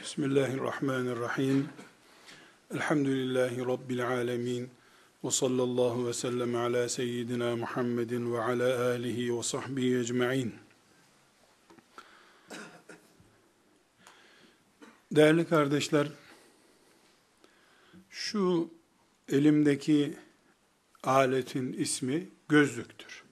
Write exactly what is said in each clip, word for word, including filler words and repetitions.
Bismillahirrahmanirrahim. Elhamdülillahi Rabbil alemin. Ve sallallahu ve sellem ala seyyidina Muhammedin ve ala alihi ve sahbihi ecma'in. Değerli kardeşler, şu elimdeki aletin ismi gözlüktür.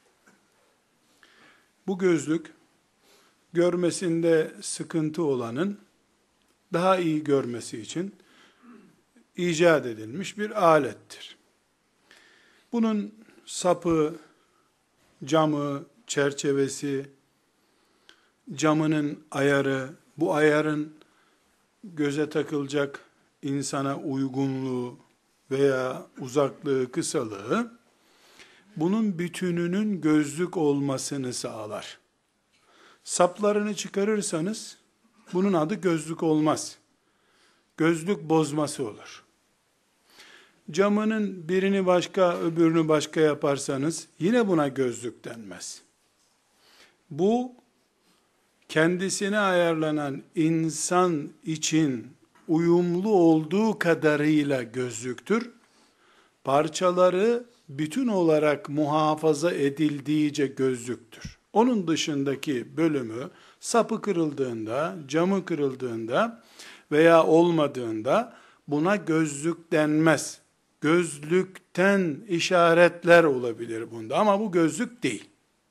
Bu gözlük, görmesinde sıkıntı olanın daha iyi görmesi için icat edilmiş bir alettir. Bunun sapı, camı, çerçevesi, camının ayarı, bu ayarın göze takılacak insana uygunluğu veya uzaklığı, kısalığı, bunun bütününün gözlük olmasını sağlar. Saplarını çıkarırsanız, bunun adı gözlük olmaz. Gözlük bozması olur. Camının birini başka, öbürünü başka yaparsanız, yine buna gözlük denmez. Bu, kendisine ayarlanan insan için uyumlu olduğu kadarıyla gözlüktür. Parçaları bütün olarak muhafaza edildiğince gözlüktür. Onun dışındaki bölümü, sapı kırıldığında, camı kırıldığında veya olmadığında buna gözlük denmez. Gözlükten işaretler olabilir bunda ama bu gözlük değil.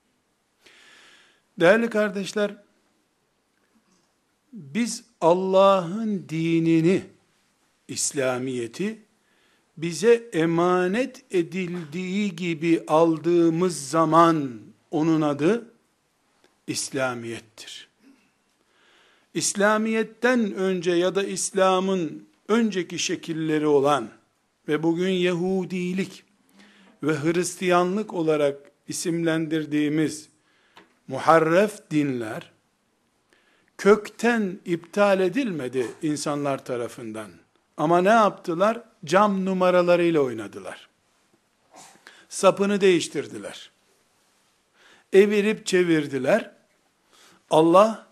Değerli kardeşler, biz Allah'ın dinini, İslamiyeti bize emanet edildiği gibi aldığımız zaman onun adı İslamiyettir. İslamiyetten önce ya da İslam'ın önceki şekilleri olan ve bugün Yahudilik ve Hristiyanlık olarak isimlendirdiğimiz muharref dinler kökten iptal edilmedi insanlar tarafından. Ama ne yaptılar? Cam numaralarıyla oynadılar. Sapını değiştirdiler. Evirip çevirdiler. Allah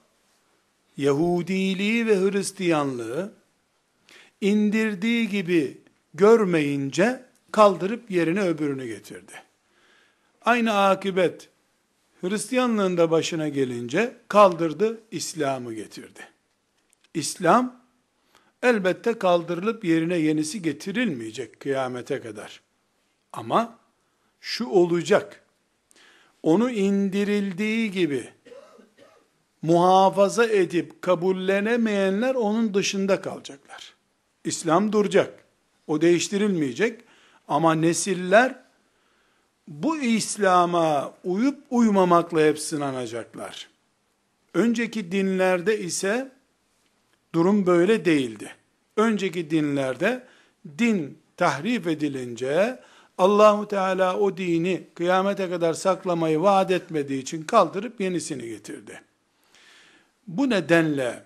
Yahudiliği ve Hristiyanlığı indirdiği gibi görmeyince kaldırıp yerine öbürünü getirdi. Aynı akıbet Hristiyanlığın da başına gelince kaldırdı, İslam'ı getirdi. İslam elbette kaldırılıp yerine yenisi getirilmeyecek kıyamete kadar. Ama şu olacak: onu indirildiği gibi muhafaza edip kabullenemeyenler onun dışında kalacaklar. İslam duracak. O değiştirilmeyecek. Ama nesiller bu İslam'a uyup uymamakla hep sınanacaklar. Önceki dinlerde ise durum böyle değildi. Önceki dinlerde din tahrif edilince Allahu Teala o dini kıyamete kadar saklamayı vaat etmediği için kaldırıp yenisini getirdi. Bu nedenle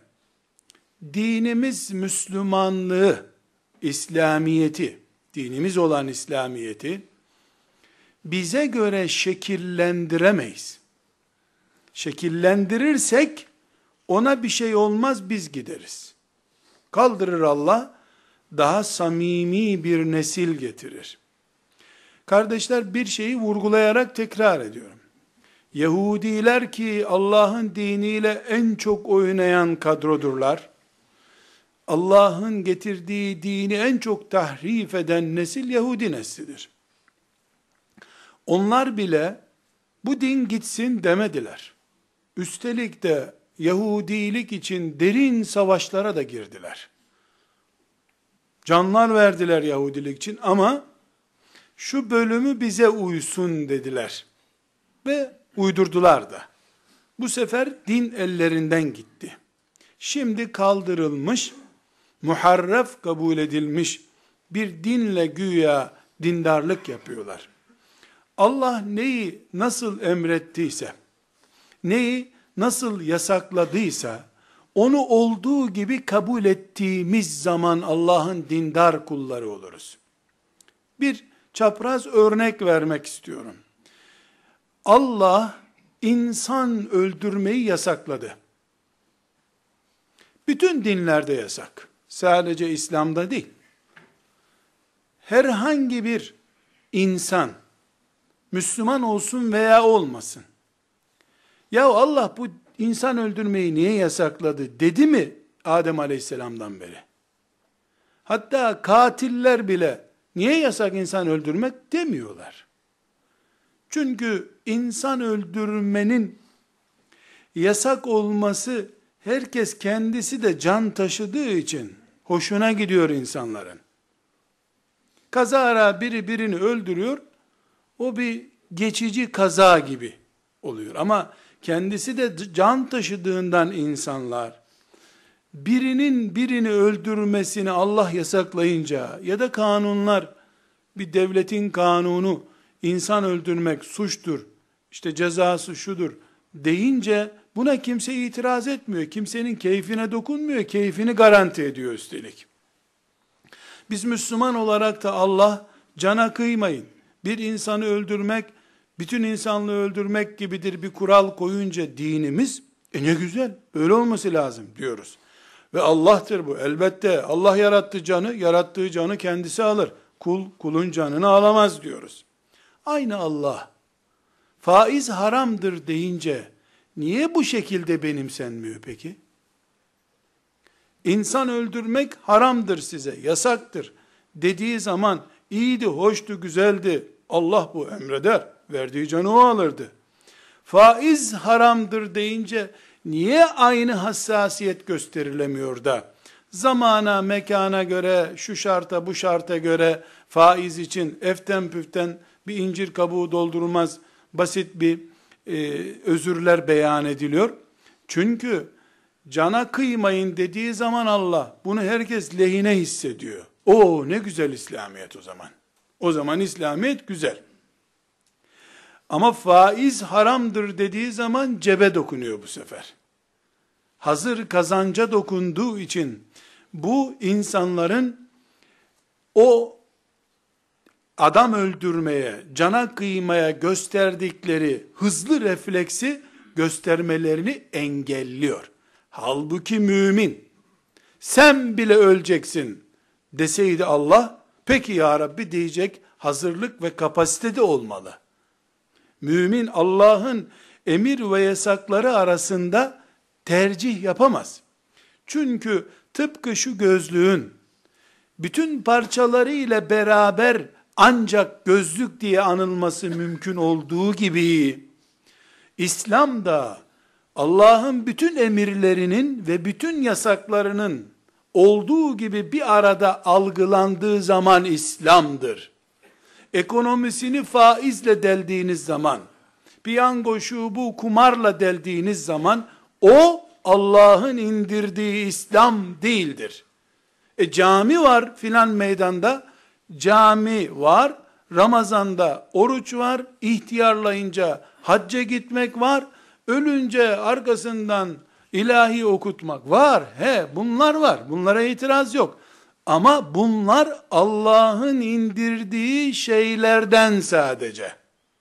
dinimiz Müslümanlığı, İslamiyeti, dinimiz olan İslamiyeti bize göre şekillendiremeyiz. Şekillendirirsek ona bir şey olmaz, biz gideriz. Kaldırır Allah, daha samimi bir nesil getirir. Kardeşler, bir şeyi vurgulayarak tekrar ediyorum. Yahudiler ki Allah'ın diniyle en çok oynayan kadrodurlar. Allah'ın getirdiği dini en çok tahrif eden nesil Yahudi neslidir. Onlar bile bu din gitsin demediler. Üstelik de Yahudilik için derin savaşlara da girdiler. Canlar verdiler Yahudilik için ama şu bölümü bize uysun dediler. Ve uydurdular da. Bu sefer din ellerinden gitti. Şimdi kaldırılmış, muharref kabul edilmiş bir dinle güya dindarlık yapıyorlar. Allah neyi nasıl emrettiyse, neyi nasıl yasakladıysa, onu olduğu gibi kabul ettiğimiz zaman Allah'ın dindar kulları oluruz. Bir çapraz örnek vermek istiyorum. Allah insan öldürmeyi yasakladı. Bütün dinlerde yasak. Sadece İslam'da değil. Herhangi bir insan, Müslüman olsun veya olmasın, ya Allah bu insan öldürmeyi niye yasakladı dedi mi Adem Aleyhisselam'dan beri? Hatta katiller bile niye yasak insan öldürmek demiyorlar. Çünkü insan öldürmenin yasak olması, herkes kendisi de can taşıdığı için hoşuna gidiyor insanların. Kazara biri birini öldürüyor, o bir geçici kaza gibi oluyor. Ama kendisi de can taşıdığından insanlar, birinin birini öldürmesini Allah yasaklayınca ya da kanunlar, bir devletin kanunu, insan öldürmek suçtur, işte cezası şudur deyince, buna kimse itiraz etmiyor. Kimsenin keyfine dokunmuyor. Keyfini garanti ediyor üstelik. Biz Müslüman olarak da Allah, cana kıymayın, bir insanı öldürmek, bütün insanlığı öldürmek gibidir bir kural koyunca dinimiz, e ne güzel, böyle olması lazım diyoruz. Ve Allah'tır bu. Elbette Allah yarattı canı, yarattığı canı kendisi alır. Kul, kulun canını alamaz diyoruz. Aynı Allah, faiz haramdır deyince, niye bu şekilde benimsenmiyor peki? İnsan öldürmek haramdır size, yasaktır dediği zaman, iyiydi, hoştu, güzeldi, Allah bu emreder, verdiği canı o alırdı. Faiz haramdır deyince, niye aynı hassasiyet gösterilemiyor da, zamana, mekana göre, şu şarta, bu şarta göre, faiz için eften püften bir incir kabuğu doldurulmaz, basit bir e, özürler beyan ediliyor. Çünkü cana kıymayın dediği zaman Allah, bunu herkes lehine hissediyor. O ne güzel İslamiyet o zaman. O zaman İslamiyet güzel. Ama faiz haramdır dediği zaman cebe dokunuyor bu sefer. Hazır kazanca dokunduğu için, bu insanların o adam öldürmeye, cana kıymaya gösterdikleri hızlı refleksi göstermelerini engelliyor. Halbuki mümin, sen bile öleceksin deseydi Allah, peki ya Rabbi diyecek hazırlık ve kapasitede olmalı. Mümin Allah'ın emir ve yasakları arasında tercih yapamaz. Çünkü tıpkı şu gözlüğün bütün parçaları ile beraber ancak gözlük diye anılması mümkün olduğu gibi, İslam da Allah'ın bütün emirlerinin ve bütün yasaklarının olduğu gibi bir arada algılandığı zaman İslam'dır. Ekonomisini faizle deldiğiniz zaman, piyango şu bu kumarla deldiğiniz zaman, o Allah'ın indirdiği İslam değildir. E cami var filan meydanda, cami var, Ramazan'da oruç var, ihtiyarlayınca hacca gitmek var, ölünce arkasından ilahi okutmak var. He, bunlar var. Bunlara itiraz yok. Ama bunlar Allah'ın indirdiği şeylerden sadece.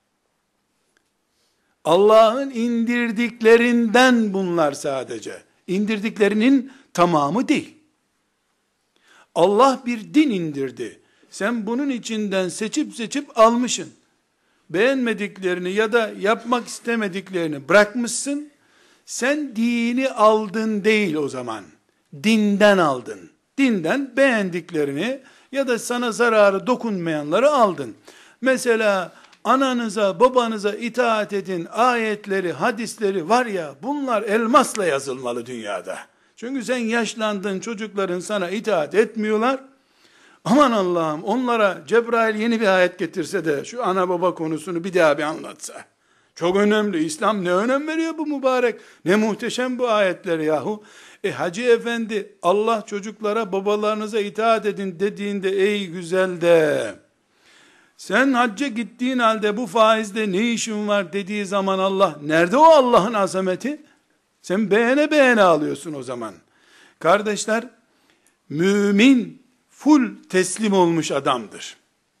Allah'ın indirdiklerinden bunlar sadece. İndirdiklerinin tamamı değil. Allah bir din indirdi. Sen bunun içinden seçip seçip almışsın. Beğenmediklerini ya da yapmak istemediklerini bırakmışsın. Sen dini aldın değil o zaman. Dinden aldın. Dinden beğendiklerini ya da sana zararı dokunmayanları aldın. Mesela ananıza, babanıza itaat edin ayetleri, hadisleri var ya, bunlar elmasla yazılmalı dünyada. Çünkü sen yaşlandın, çocukların sana itaat etmiyorlar. Aman Allah'ım, onlara Cebrail yeni bir ayet getirse de şu ana baba konusunu bir daha bir anlatsa. Çok önemli. İslam ne önem veriyor bu mübarek? Ne muhteşem bu ayetler yahu. E Hacı Efendi, Allah çocuklara babalarınıza itaat edin dediğinde, ey güzel de, sen hacca gittiğin halde bu faizde ne işin var dediği zaman Allah, nerede o Allah'ın azameti? Sen beğene beğene alıyorsun o zaman. Kardeşler, mümin full teslim olmuş adamdır.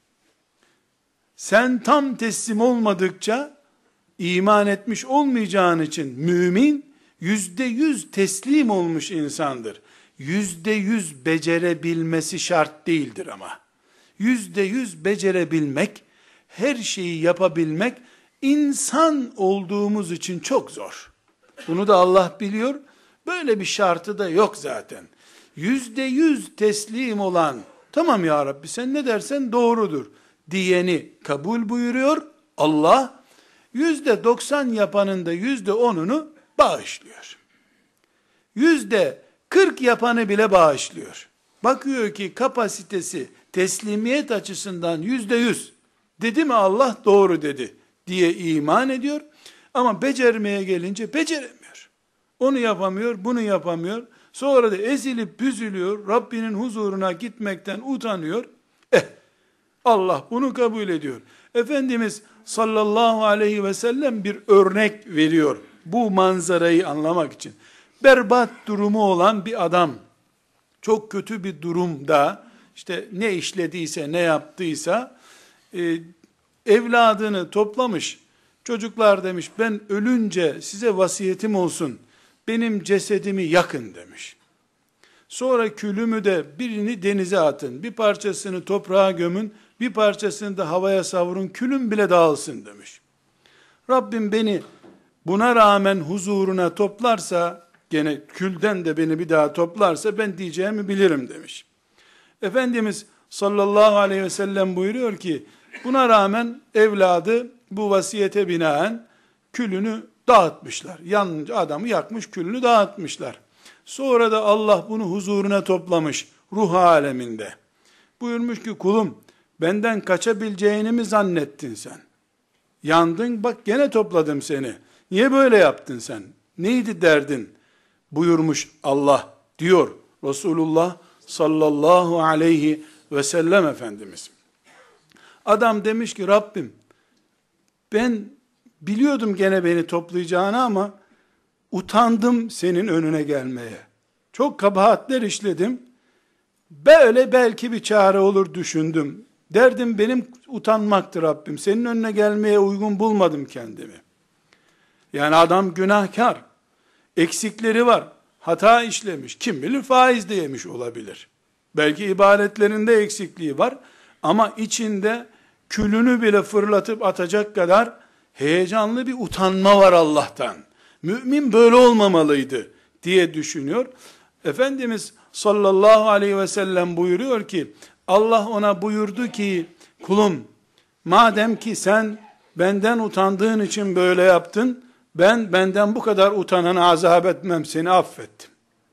Sen tam teslim olmadıkça, iman etmiş olmayacağın için mümin, yüzde yüz teslim olmuş insandır. Yüzde yüz becerebilmesi şart değildir ama. Yüzde yüz becerebilmek, her şeyi yapabilmek, insan olduğumuz için çok zor. Bunu da Allah biliyor. Böyle bir şartı da yok zaten. Yüzde yüz teslim olan, tamam ya Rabbi sen ne dersen doğrudur diyeni kabul buyuruyor Allah. Yüzde doksan yapanın da yüzde onunu bağışlıyor. Yüzde kırk yapanı bile bağışlıyor. Bakıyor ki kapasitesi teslimiyet açısından yüzde yüz. Dedi mi Allah doğru dedi diye iman ediyor. Ama becermeye gelince beceremiyor. Onu yapamıyor, bunu yapamıyor. Sonra da ezilip büzülüyor. Rabbinin huzuruna gitmekten utanıyor. Eh, Allah bunu kabul ediyor. Efendimiz sallallahu aleyhi ve sellem bir örnek veriyor. Bu manzarayı anlamak için. Berbat durumu olan bir adam, çok kötü bir durumda, işte ne işlediyse, ne yaptıysa, e, evladını toplamış, çocuklar demiş, ben ölünce size vasiyetim olsun, benim cesedimi yakın demiş. Sonra külümü de birini denize atın, bir parçasını toprağa gömün, bir parçasını da havaya savurun, külüm bile dağılsın demiş. Rabbim beni buna rağmen huzuruna toplarsa, gene külden de beni bir daha toplarsa ben diyeceğimi bilirim demiş. Efendimiz sallallahu aleyhi ve sellem buyuruyor ki, buna rağmen evladı bu vasiyete binaen külünü dağıtmışlar. Yanınca adamı yakmış, külünü dağıtmışlar. Sonra da Allah bunu huzuruna toplamış ruh aleminde. Buyurmuş ki kulum benden kaçabileceğini mi zannettin sen? Yandın, bak gene topladım seni. Niye böyle yaptın sen? Neydi derdin? Buyurmuş Allah diyor Resulullah sallallahu aleyhi ve sellem Efendimiz. Adam demiş ki Rabbim ben biliyordum gene beni toplayacağını ama utandım senin önüne gelmeye. Çok kabahatler işledim. Böyle belki bir çare olur düşündüm. Derdim benim utanmaktır Rabbim. Senin önüne gelmeye uygun bulmadım kendimi. Yani adam günahkar. Eksikleri var. Hata işlemiş. Kim bilir faiz de yemiş olabilir. Belki ibadetlerinde eksikliği var. Ama içinde külünü bile fırlatıp atacak kadar heyecanlı bir utanma var Allah'tan. Mümin böyle olmamalıydı diye düşünüyor. Efendimiz sallallahu aleyhi ve sellem buyuruyor ki, Allah ona buyurdu ki, kulum madem ki sen benden utandığın için böyle yaptın, ben benden bu kadar utanana azap etmem, seni affettim.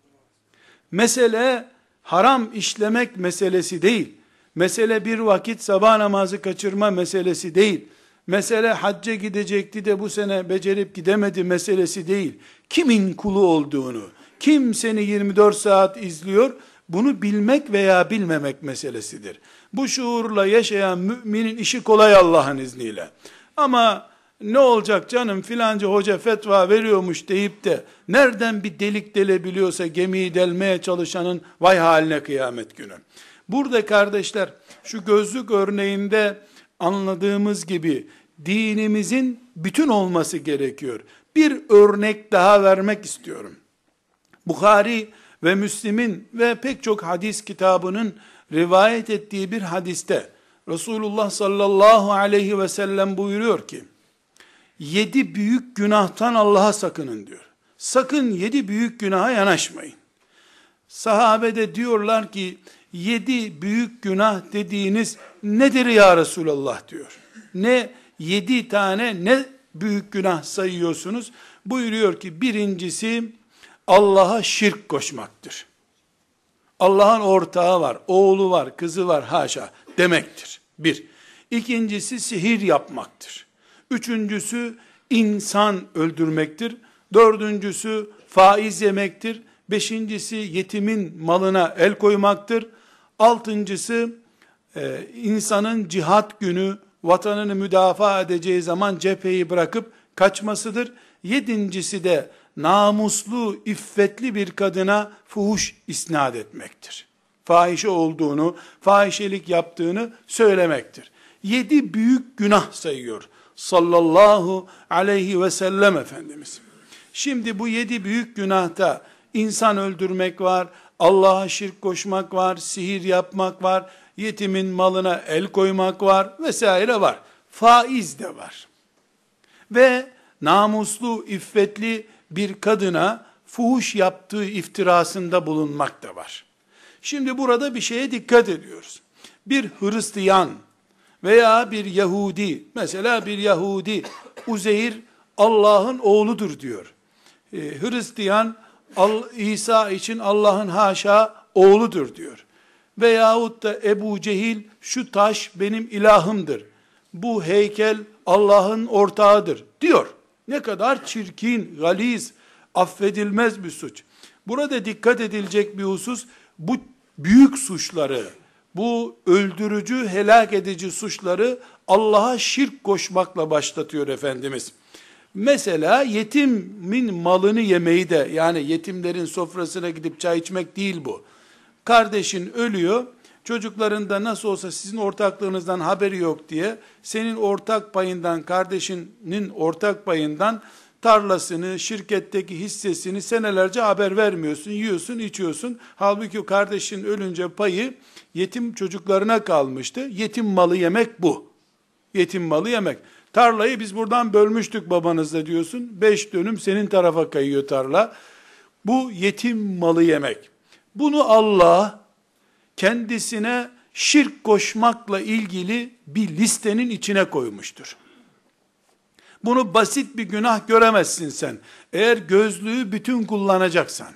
Mesele haram işlemek meselesi değil. Mesele bir vakit sabah namazı kaçırma meselesi değil. Mesele hacca gidecekti de bu sene becerip gidemedi meselesi değil. Kimin kulu olduğunu, kim seni yirmi dört saat izliyor, bunu bilmek veya bilmemek meselesidir. Bu şuurla yaşayan müminin işi kolay Allah'ın izniyle. Ama ne olacak canım filanca hoca fetva veriyormuş deyip de nereden bir delik delebiliyorsa gemiyi delmeye çalışanın vay haline kıyamet günü. Burada kardeşler şu gözlük örneğinde anladığımız gibi dinimizin bütün olması gerekiyor. Bir örnek daha vermek istiyorum. Bukhari ve Müslim'in ve pek çok hadis kitabının rivayet ettiği bir hadiste Resulullah sallallahu aleyhi ve sellem buyuruyor ki, yedi büyük günahtan Allah'a sakının diyor. Sakın yedi büyük günaha yanaşmayın. Sahabe de diyorlar ki, yedi büyük günah dediğiniz nedir ya Resulallah diyor. Ne yedi tane ne büyük günah sayıyorsunuz? Buyuruyor ki birincisi Allah'a şirk koşmaktır. Allah'ın ortağı var, oğlu var, kızı var haşa demektir. Bir. İkincisi sihir yapmaktır. Üçüncüsü insan öldürmektir. Dördüncüsü faiz yemektir. Beşincisi yetimin malına el koymaktır. Altıncısı e, insanın cihat günü vatanını müdafaa edeceği zaman cepheyi bırakıp kaçmasıdır. Yedincisi de namuslu, iffetli bir kadına fuhuş isnat etmektir. Fahişe olduğunu, fahişelik yaptığını söylemektir. Yedi büyük günah sayıyor sallallahu aleyhi ve sellem Efendimiz. Şimdi bu yedi büyük günahta insan öldürmek var, Allah'a şirk koşmak var, sihir yapmak var, yetimin malına el koymak var vesaire var. Faiz de var. Ve namuslu, iffetli bir kadına fuhuş yaptığı iftirasında bulunmak da var. Şimdi burada bir şeye dikkat ediyoruz. Bir Hristiyan veya bir Yahudi, mesela bir Yahudi, Uzeyr Allah'ın oğludur diyor. Ee, Hristiyan, İsa için Allah'ın haşa oğludur diyor. Veyahut da Ebu Cehil, şu taş benim ilahımdır, bu heykel Allah'ın ortağıdır diyor. Ne kadar çirkin, galiz, affedilmez bir suç. Burada dikkat edilecek bir husus, bu büyük suçları, bu öldürücü, helak edici suçları Allah'a şirk koşmakla başlatıyor Efendimiz. Mesela yetimin malını yemeyi de, yani yetimlerin sofrasına gidip çay içmek değil bu. Kardeşin ölüyor, çocukların da nasıl olsa sizin ortaklığınızdan haberi yok diye, senin ortak payından, kardeşinin ortak payından tarlasını, şirketteki hissesini senelerce haber vermiyorsun, yiyorsun, içiyorsun. Halbuki kardeşin ölünce payı yetim çocuklarına kalmıştı. Yetim malı yemek bu. Yetim malı yemek. Tarlayı biz buradan bölmüştük babanızla diyorsun. Beş dönüm senin tarafa kayıyor tarla. Bu yetim malı yemek. Bunu Allah kendisine şirk koşmakla ilgili bir listenin içine koymuştur. Bunu basit bir günah göremezsin sen, eğer gözlüğü bütün kullanacaksan.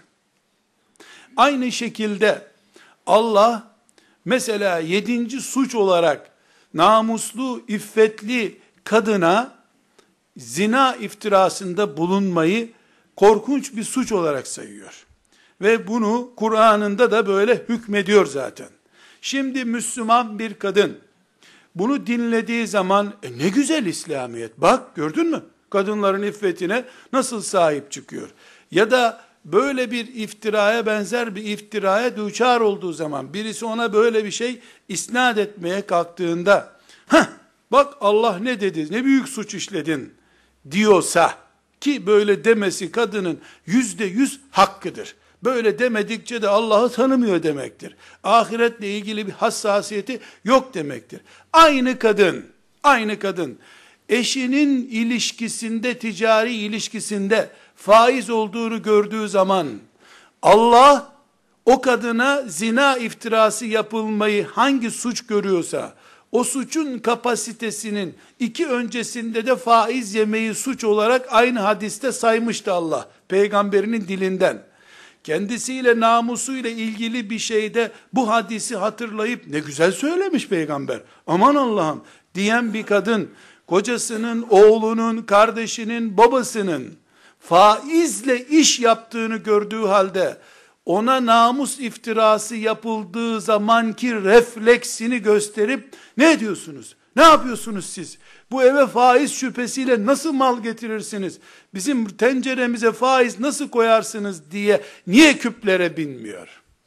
Aynı şekilde Allah mesela yedinci suç olarak namuslu, iffetli kadına zina iftirasında bulunmayı korkunç bir suç olarak sayıyor. Ve bunu Kur'an'ında da böyle hükmediyor zaten. Şimdi Müslüman bir kadın bunu dinlediği zaman, e ne güzel İslamiyet, bak gördün mü? Kadınların iffetine nasıl sahip çıkıyor? Ya da böyle bir iftiraya benzer bir iftiraya düçar olduğu zaman, birisi ona böyle bir şey isnat etmeye kalktığında, heh, bak Allah ne dedi, ne büyük suç işledin diyorsa, ki böyle demesi kadının yüzde yüz hakkıdır. Böyle demedikçe de Allah'ı tanımıyor demektir. Ahiretle ilgili bir hassasiyeti yok demektir. Aynı kadın, aynı kadın, eşinin ilişkisinde, ticari ilişkisinde faiz olduğunu gördüğü zaman, Allah o kadına zina iftirası yapılmayı hangi suç görüyorsa, o suçun kapasitesinin iki öncesinde de faiz yemeyi suç olarak aynı hadiste saymıştı Allah, peygamberinin dilinden. Kendisiyle, namusuyla ilgili bir şeyde bu hadisi hatırlayıp, ne güzel söylemiş peygamber, aman Allah'ım diyen bir kadın, kocasının, oğlunun, kardeşinin, babasının faizle iş yaptığını gördüğü halde, ona namus iftirası yapıldığı zamanki refleksini gösterip, ne diyorsunuz? Ne yapıyorsunuz siz? Bu eve faiz şüphesiyle nasıl mal getirirsiniz? Bizim tenceremize faiz nasıl koyarsınız diye niye küplere binmiyor?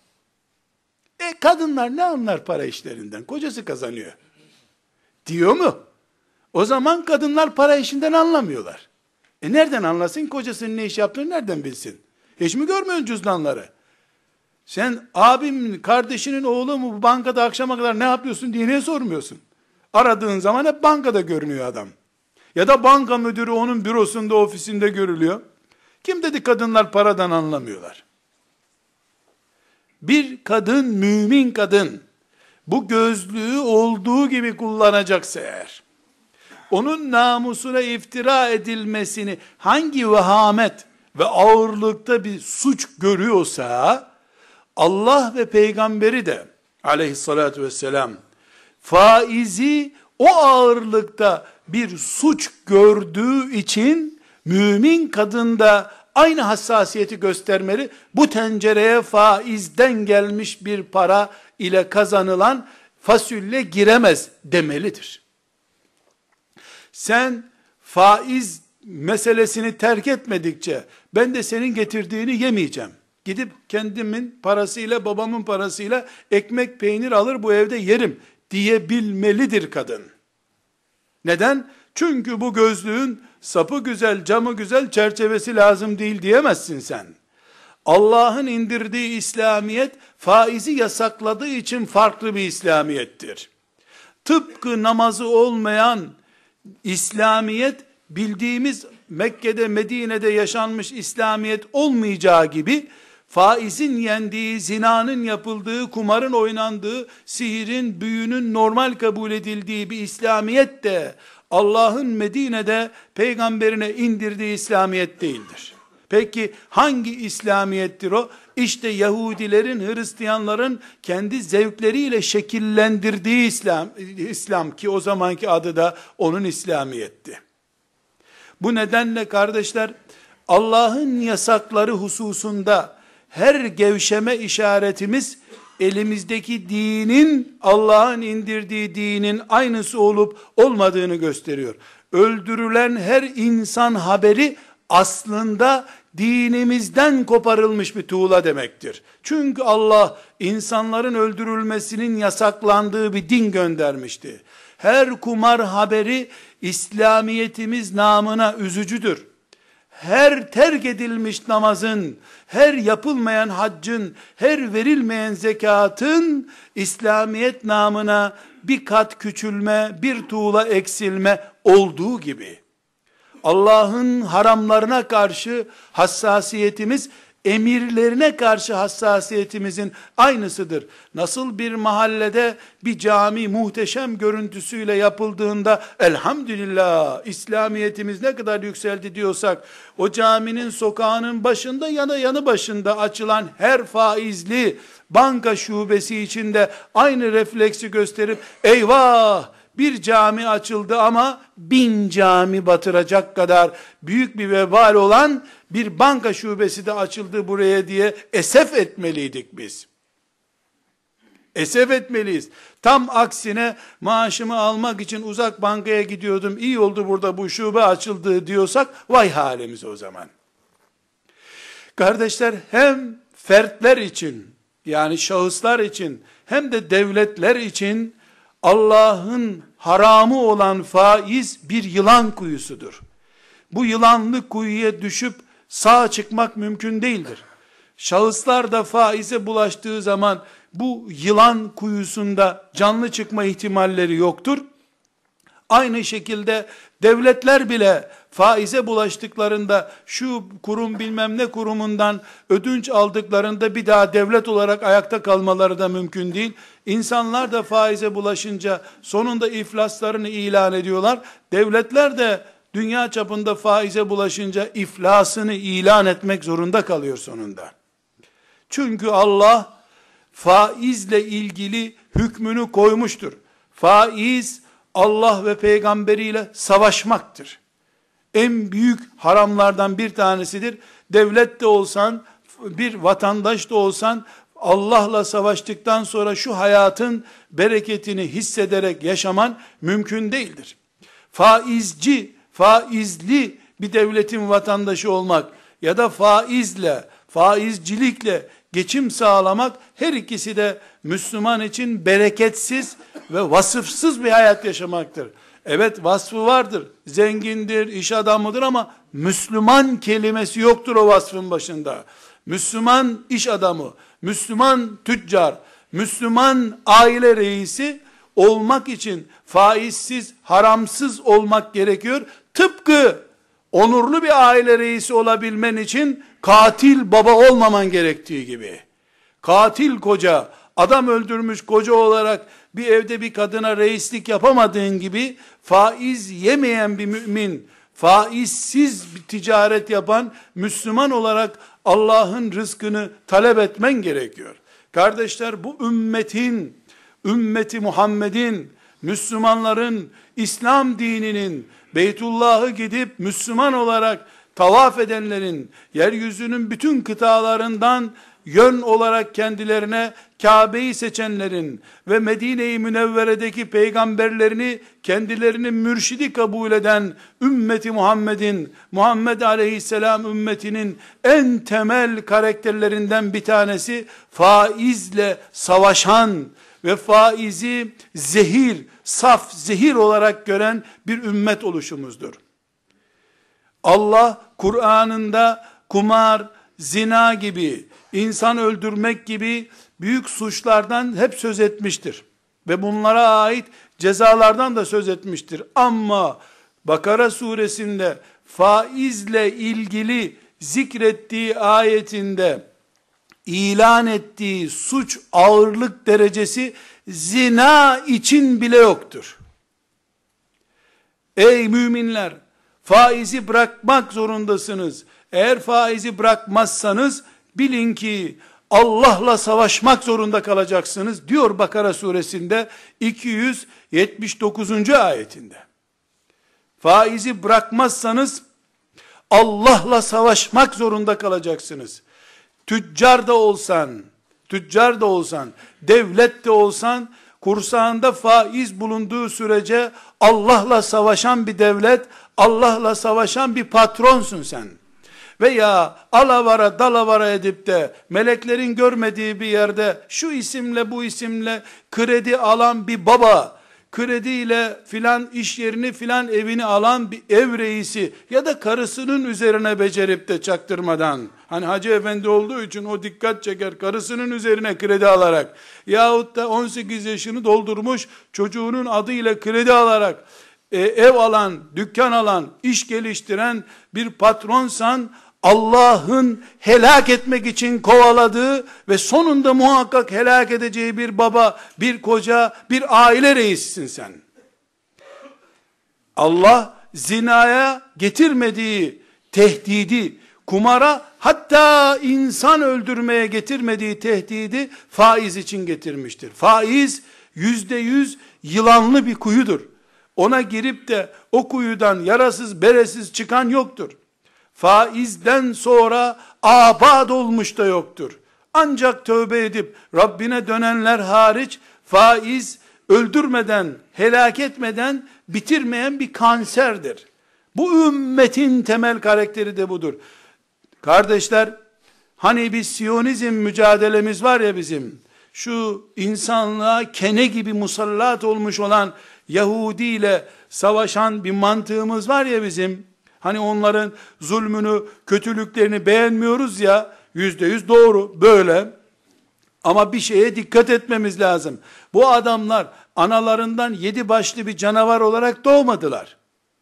E kadınlar ne anlar para işlerinden? Kocası kazanıyor. Diyor mu? O zaman kadınlar para işinden anlamıyorlar. E nereden anlasın? Kocasının ne iş yaptığını nereden bilsin? Hiç mi görmüyorsun cüzdanları? Sen abim, kardeşinin oğlu mu bankada akşama kadar ne yapıyorsun diye niye sormuyorsun? Aradığın zaman hep bankada görünüyor adam. Ya da banka müdürü onun bürosunda, ofisinde görülüyor. Kim dedi kadınlar paradan anlamıyorlar? Bir kadın, mümin kadın, bu gözlüğü olduğu gibi kullanacaksa eğer, onun namusuna iftira edilmesini hangi vehamet ve ağırlıkta bir suç görüyorsa, Allah ve peygamberi de aleyhissalatü vesselam faizi o ağırlıkta bir suç gördüğü için mümin kadında aynı hassasiyeti göstermeli. Bu tencereye faizden gelmiş bir para ile kazanılan fasulye giremez demelidir. Sen faiz meselesini terk etmedikçe ben de senin getirdiğini yemeyeceğim. Gidip kendimin parasıyla, babamın parasıyla ekmek peynir alır bu evde yerim diyebilmelidir kadın. Neden? Çünkü bu gözlüğün sapı güzel, camı güzel, çerçevesi lazım değil diyemezsin sen. Allah'ın indirdiği İslamiyet, faizi yasakladığı için farklı bir İslamiyettir. Tıpkı namazı olmayan İslamiyet, bildiğimiz Mekke'de, Medine'de yaşanmış İslamiyet olmayacağı gibi, faizin yendiği, zinanın yapıldığı, kumarın oynandığı, sihirin, büyünün normal kabul edildiği bir İslamiyet de, Allah'ın Medine'de peygamberine indirdiği İslamiyet değildir. Peki hangi İslamiyettir o? İşte Yahudilerin, Hristiyanların kendi zevkleriyle şekillendirdiği İslam, İslam ki o zamanki adı da onun İslamiyetti. Bu nedenle kardeşler, Allah'ın yasakları hususunda her gevşeme işaretimiz, elimizdeki dinin, Allah'ın indirdiği dinin aynısı olup olmadığını gösteriyor. Öldürülen her insan haberi aslında dinimizden koparılmış bir tuğla demektir. Çünkü Allah insanların öldürülmesinin yasaklandığı bir din göndermişti. Her kumar haberi İslamiyetimiz namına üzücüdür. Her terk edilmiş namazın, her yapılmayan haccın, her verilmeyen zekatın İslamiyet namına bir kat küçülme, bir tuğla eksilme olduğu gibi, Allah'ın haramlarına karşı hassasiyetimiz, emirlerine karşı hassasiyetimizin aynısıdır. Nasıl bir mahallede bir cami muhteşem görüntüsüyle yapıldığında, elhamdülillah İslamiyetimiz ne kadar yükseldi diyorsak, o caminin sokağının başında, yanı yanı başında açılan her faizli banka şubesi içinde aynı refleksi gösterip, eyvah bir cami açıldı ama bin cami batıracak kadar büyük bir vebal olan bir banka şubesi de açıldı buraya diye esef etmeliydik biz. Esef etmeliyiz. Tam aksine maaşımı almak için uzak bankaya gidiyordum, iyi oldu burada bu şube açıldı diyorsak, vay halimiz o zaman. Kardeşler, hem fertler için, yani şahıslar için, hem de devletler için Allah'ın haramı olan faiz bir yılan kuyusudur. Bu yılanlı kuyuya düşüp sağ çıkmak mümkün değildir. Şahıslar da faize bulaştığı zaman bu yılan kuyusunda canlı çıkma ihtimalleri yoktur. Aynı şekilde devletler bile faize bulaştıklarında, şu kurum bilmem ne kurumundan ödünç aldıklarında bir daha devlet olarak ayakta kalmaları da mümkün değil. İnsanlar da faize bulaşınca sonunda iflaslarını ilan ediyorlar. Devletler de dünya çapında faize bulaşınca iflasını ilan etmek zorunda kalıyor sonunda. Çünkü Allah faizle ilgili hükmünü koymuştur. Faiz Allah ve peygamberiyle savaşmaktır. En büyük haramlardan bir tanesidir. Devlet de olsan, bir vatandaş da olsan, Allah'la savaştıktan sonra şu hayatın bereketini hissederek yaşaman mümkün değildir. Faizci, faizli bir devletin vatandaşı olmak ya da faizle, faizcilikle geçim sağlamak, her ikisi de Müslüman için bereketsiz ve vasıfsız bir hayat yaşamaktır. Evet, vasfı vardır, zengindir, iş adamıdır ama Müslüman kelimesi yoktur o vasfın başında. Müslüman iş adamı, Müslüman tüccar, Müslüman aile reisi olmak için faizsiz, haramsız olmak gerekiyor. Tıpkı onurlu bir aile reisi olabilmen için katil baba olmaman gerektiği gibi. Katil koca, adam öldürmüş koca olarak bir evde bir kadına reislik yapamadığın gibi, faiz yemeyen bir mümin, faizsiz bir ticaret yapan Müslüman olarak Allah'ın rızkını talep etmen gerekiyor. Kardeşler, bu ümmetin, ümmeti Muhammed'in, Müslümanların, İslam dininin, Beytullah'ı gidip Müslüman olarak tavaf edenlerin, yeryüzünün bütün kıtalarından yön olarak kendilerine Kabe'yi seçenlerin ve Medine-i Münevvere'deki peygamberlerini kendilerinin mürşidi kabul eden ümmeti Muhammed'in, Muhammed Aleyhisselam ümmetinin en temel karakterlerinden bir tanesi, faizle savaşan ve faizi zehir, saf zehir olarak gören bir ümmet oluşumuzdur. Allah Kur'an'ında kumar, zina gibi, insan öldürmek gibi büyük suçlardan hep söz etmiştir. Ve bunlara ait cezalardan da söz etmiştir. Ama Bakara suresinde faizle ilgili zikrettiği ayetinde ilan ettiği suç ağırlık derecesi zina için bile yoktur. Ey müminler, faizi bırakmak zorundasınız. Eğer faizi bırakmazsanız bilin ki Allah'la savaşmak zorunda kalacaksınız diyor Bakara suresinde iki yüz yetmiş dokuzuncu ayetinde. Faizi bırakmazsanız Allah'la savaşmak zorunda kalacaksınız. Tüccar da olsan, tüccar da olsan, devlet de olsan, kursağında faiz bulunduğu sürece Allah'la savaşan bir devlet, Allah'la savaşan bir patronsun sen. Veya alavara dalavara edip de meleklerin görmediği bir yerde şu isimle bu isimle kredi alan bir baba, krediyle filan iş yerini filan evini alan bir ev reisi ya da karısının üzerine becerip de çaktırmadan, hani hacı efendi olduğu için o dikkat çeker, karısının üzerine kredi alarak yahut da on sekiz yaşını doldurmuş çocuğunun adıyla kredi alarak e, ev alan, dükkan alan, iş geliştiren bir patronsan, Allah'ın helak etmek için kovaladığı ve sonunda muhakkak helak edeceği bir baba, bir koca, bir aile reisisin sen. Allah zinaya getirmediği tehdidi, kumara, hatta insan öldürmeye getirmediği tehdidi faiz için getirmiştir. Faiz yüzde yüz yılanlı bir kuyudur. Ona girip de o kuyudan yarasız beresiz çıkan yoktur. Faizden sonra abad olmuş da yoktur. Ancak tövbe edip Rabbine dönenler hariç faiz öldürmeden, helak etmeden bitirmeyen bir kanserdir. Bu ümmetin temel karakteri de budur. Kardeşler, hani bir Siyonizm mücadelemiz var ya bizim, şu insanlığa kene gibi musallat olmuş olan Yahudi ile savaşan bir mantığımız var ya bizim, hani onların zulmünü, kötülüklerini beğenmiyoruz ya, yüzde yüz doğru, böyle. Ama bir şeye dikkat etmemiz lazım. Bu adamlar analarından yedi başlı bir canavar olarak doğmadılar.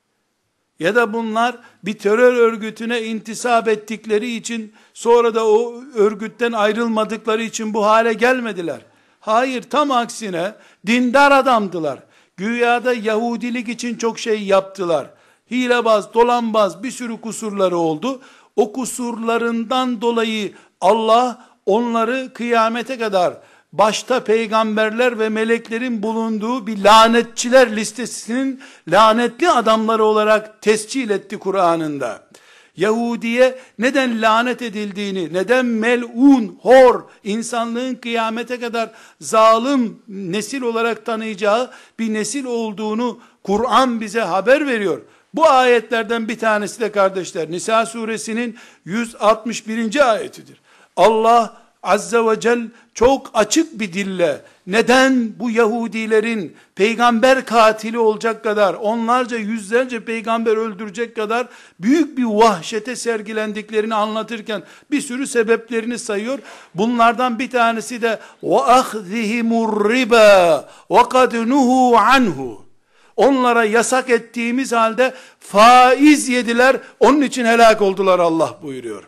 Ya da bunlar bir terör örgütüne intisap ettikleri için, sonra da o örgütten ayrılmadıkları için bu hale gelmediler. Hayır, tam aksine dindar adamdılar. Güya da Yahudilik için çok şey yaptılar. Hilebaz, dolanbaz bir sürü kusurları oldu. O kusurlarından dolayı Allah onları kıyamete kadar başta peygamberler ve meleklerin bulunduğu bir lanetçiler listesinin lanetli adamları olarak tescil etti Kur'an'ında. Yahudiye neden lanet edildiğini, neden mel'un, hor, insanlığın kıyamete kadar zalim nesil olarak tanıyacağı bir nesil olduğunu Kur'an bize haber veriyor. Bu ayetlerden bir tanesi de kardeşler, Nisa suresinin yüz altmış birinci ayetidir. Allah Azze ve Celle çok açık bir dille, neden bu Yahudilerin peygamber katili olacak kadar, onlarca yüzlerce peygamber öldürecek kadar büyük bir vahşete sergilendiklerini anlatırken bir sürü sebeplerini sayıyor. Bunlardan bir tanesi de وَاَخْذِهِمُ الرِّبَا وَقَدْ نُهُوا عَنْهُ. Onlara yasak ettiğimiz halde faiz yediler, onun için helak oldular Allah buyuruyor.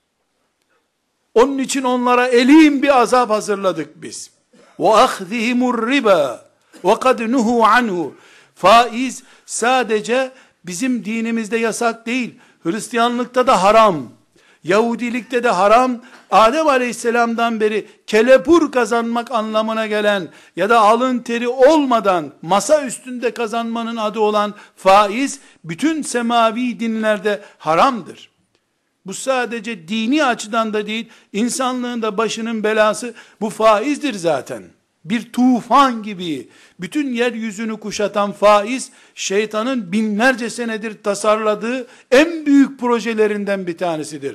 Onun için onlara elin bir azap hazırladık biz. وَاَخْذِهِمُ الرِّبَا وَقَدْ نُهُوا عَنْهُ. Faiz sadece bizim dinimizde yasak değil, Hristiyanlıkta da haram, Yahudilikte de haram. Adem Aleyhisselam'dan beri kelepur kazanmak anlamına gelen ya da alın teri olmadan masa üstünde kazanmanın adı olan faiz bütün semavi dinlerde haramdır. Bu sadece dini açıdan da değil, insanlığın da başının belası bu faizdir zaten. Bir tufan gibi bütün yeryüzünü kuşatan faiz, şeytanın binlerce senedir tasarladığı en büyük projelerinden bir tanesidir.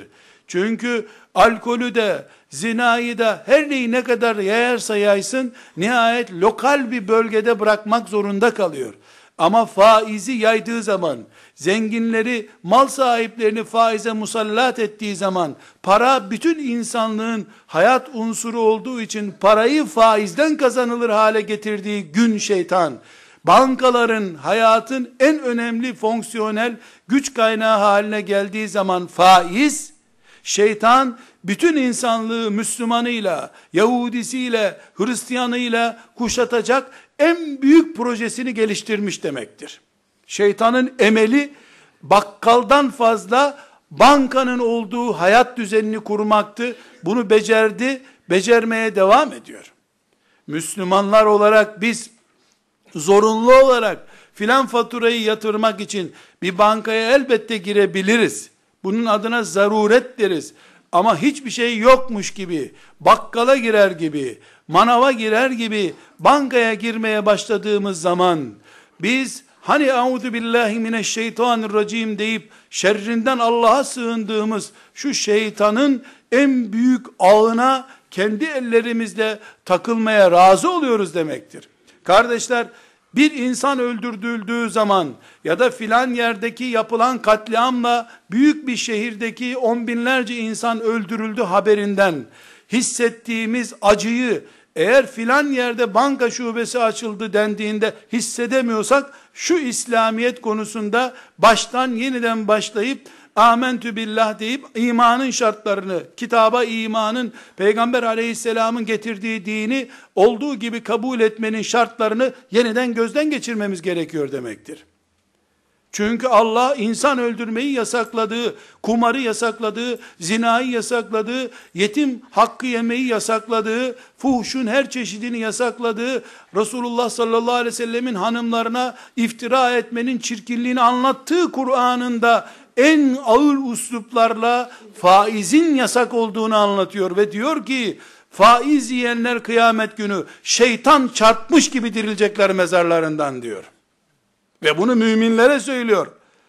Çünkü alkolü de, zinayı da, her neyi ne kadar yayarsa yaysın, nihayet lokal bir bölgede bırakmak zorunda kalıyor. Ama faizi yaydığı zaman, zenginleri, mal sahiplerini faize musallat ettiği zaman, para bütün insanlığın hayat unsuru olduğu için parayı faizden kazanılır hale getirdiği gün şeytan, bankaların hayatın en önemli fonksiyonel güç kaynağı haline geldiği zaman faiz, şeytan bütün insanlığı Müslümanıyla, Yahudisiyle, Hristiyanıyla kuşatacak en büyük projesini geliştirmiş demektir. Şeytanın emeli bakkaldan fazla bankanın olduğu hayat düzenini kurmaktı. Bunu becerdi, becermeye devam ediyor. Müslümanlar olarak biz zorunlu olarak filan faturayı yatırmak için bir bankaya elbette girebiliriz. Bunun adına zaruret deriz. Ama hiçbir şey yokmuş gibi, bakkala girer gibi, manava girer gibi bankaya girmeye başladığımız zaman biz hani "Euzu billahi mineşşeytanirracim" deyip şerrinden Allah'a sığındığımız şu şeytanın en büyük ağına kendi ellerimizle takılmaya razı oluyoruz demektir. Kardeşler, bir insan öldürüldüğü zaman ya da filan yerdeki yapılan katliamla büyük bir şehirdeki on binlerce insan öldürüldü haberinden hissettiğimiz acıyı eğer filan yerde banka şubesi açıldı dendiğinde hissedemiyorsak, şu İslamiyet konusunda baştan yeniden başlayıp Amentü billah deyip imanın şartlarını, kitaba imanın, Peygamber aleyhisselamın getirdiği dini olduğu gibi kabul etmenin şartlarını yeniden gözden geçirmemiz gerekiyor demektir. Çünkü Allah insan öldürmeyi yasakladığı, kumarı yasakladığı, zinayı yasakladığı, yetim hakkı yemeyi yasakladığı, fuhşun her çeşidini yasakladığı, Resulullah sallallahu aleyhi ve sellemin hanımlarına iftira etmenin çirkinliğini anlattığı Kur'an'ında en ağır üsluplarla faizin yasak olduğunu anlatıyor ve diyor ki, faiz yiyenler kıyamet günü şeytan çarpmış gibi dirilecekler mezarlarından diyor. Ve bunu müminlere söylüyor.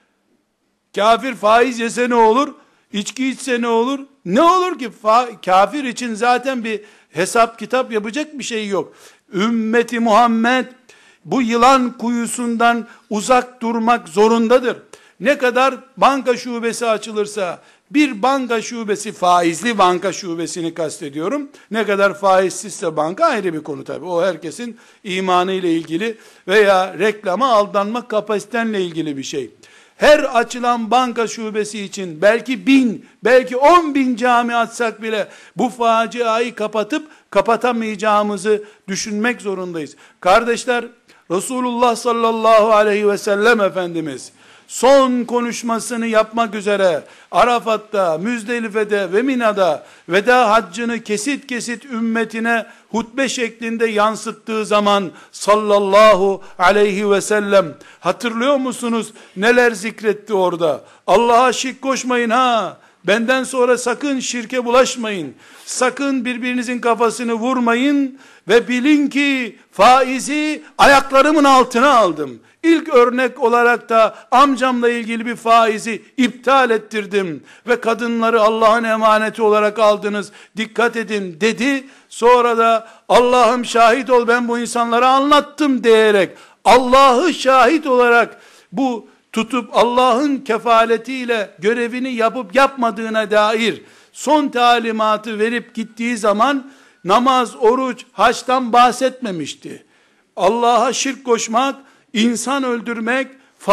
Kafir faiz yese ne olur? İçki içse ne olur? Ne olur ki? Fa- kafir için zaten bir hesap kitap yapacak bir şey yok. Ümmeti Muhammed bu yılan kuyusundan uzak durmak zorundadır. Ne kadar banka şubesi açılırsa, bir banka şubesi, faizli banka şubesini kastediyorum, ne kadar faizsizse banka ayrı bir konu tabi. O herkesin imanı ile ilgili veya reklama aldanma kapasitenle ilgili bir şey. Her açılan banka şubesi için belki bin, belki on bin cami açsak bile bu faciayı kapatıp kapatamayacağımızı düşünmek zorundayız. Kardeşler, Resulullah sallallahu aleyhi ve sellem Efendimiz son konuşmasını yapmak üzere Arafat'ta, Müzdelife'de ve Mina'da veda haccını kesit kesit ümmetine hutbe şeklinde yansıttığı zaman sallallahu aleyhi ve sellem, hatırlıyor musunuz neler zikretti orada? Allah'a şirk koşmayın ha, benden sonra sakın şirke bulaşmayın, sakın birbirinizin kafasını vurmayın ve bilin ki faizi ayaklarımın altına aldım. İlk örnek olarak da amcamla ilgili bir faizi iptal ettirdim ve kadınları Allah'ın emaneti olarak aldınız, dikkat edin dedi. Sonra da Allah'ım şahit ol, ben bu insanlara anlattım diyerek Allah'ı şahit olarak bu tutup Allah'ın kefaletiyle görevini yapıp yapmadığına dair son talimatı verip gittiği zaman namaz, oruç, haçtan bahsetmemişti. Allah'a şirk koşmak, İnsan öldürmek,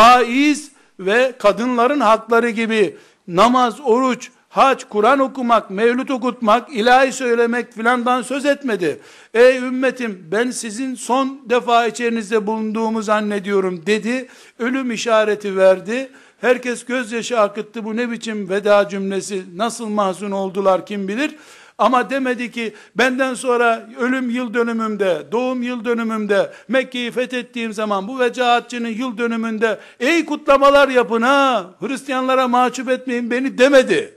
faiz ve kadınların hakları gibi namaz, oruç, hac, Kur'an okumak, mevlüt okutmak, ilahi söylemek filandan söz etmedi. Ey ümmetim, ben sizin son defa içerinizde bulunduğumu zannediyorum dedi. Ölüm işareti verdi. Herkes gözyaşı akıttı. Bu ne biçim veda cümlesi, nasıl mahzun oldular kim bilir. Ama demedi ki benden sonra ölüm yıl dönümümde, doğum yıl dönümümde, Mekke'yi fethettiğim zaman bu vecaatçının yıl dönümünde ey kutlamalar yapın ha, Hristiyanlara mahcup etmeyin beni demedi.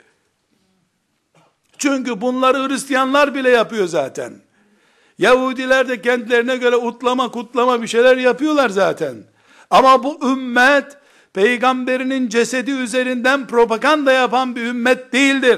Çünkü bunları Hristiyanlar bile yapıyor zaten. Yahudiler de kendilerine göre utlama kutlama bir şeyler yapıyorlar zaten. Ama bu ümmet peygamberinin cesedi üzerinden propaganda yapan bir ümmet değildir.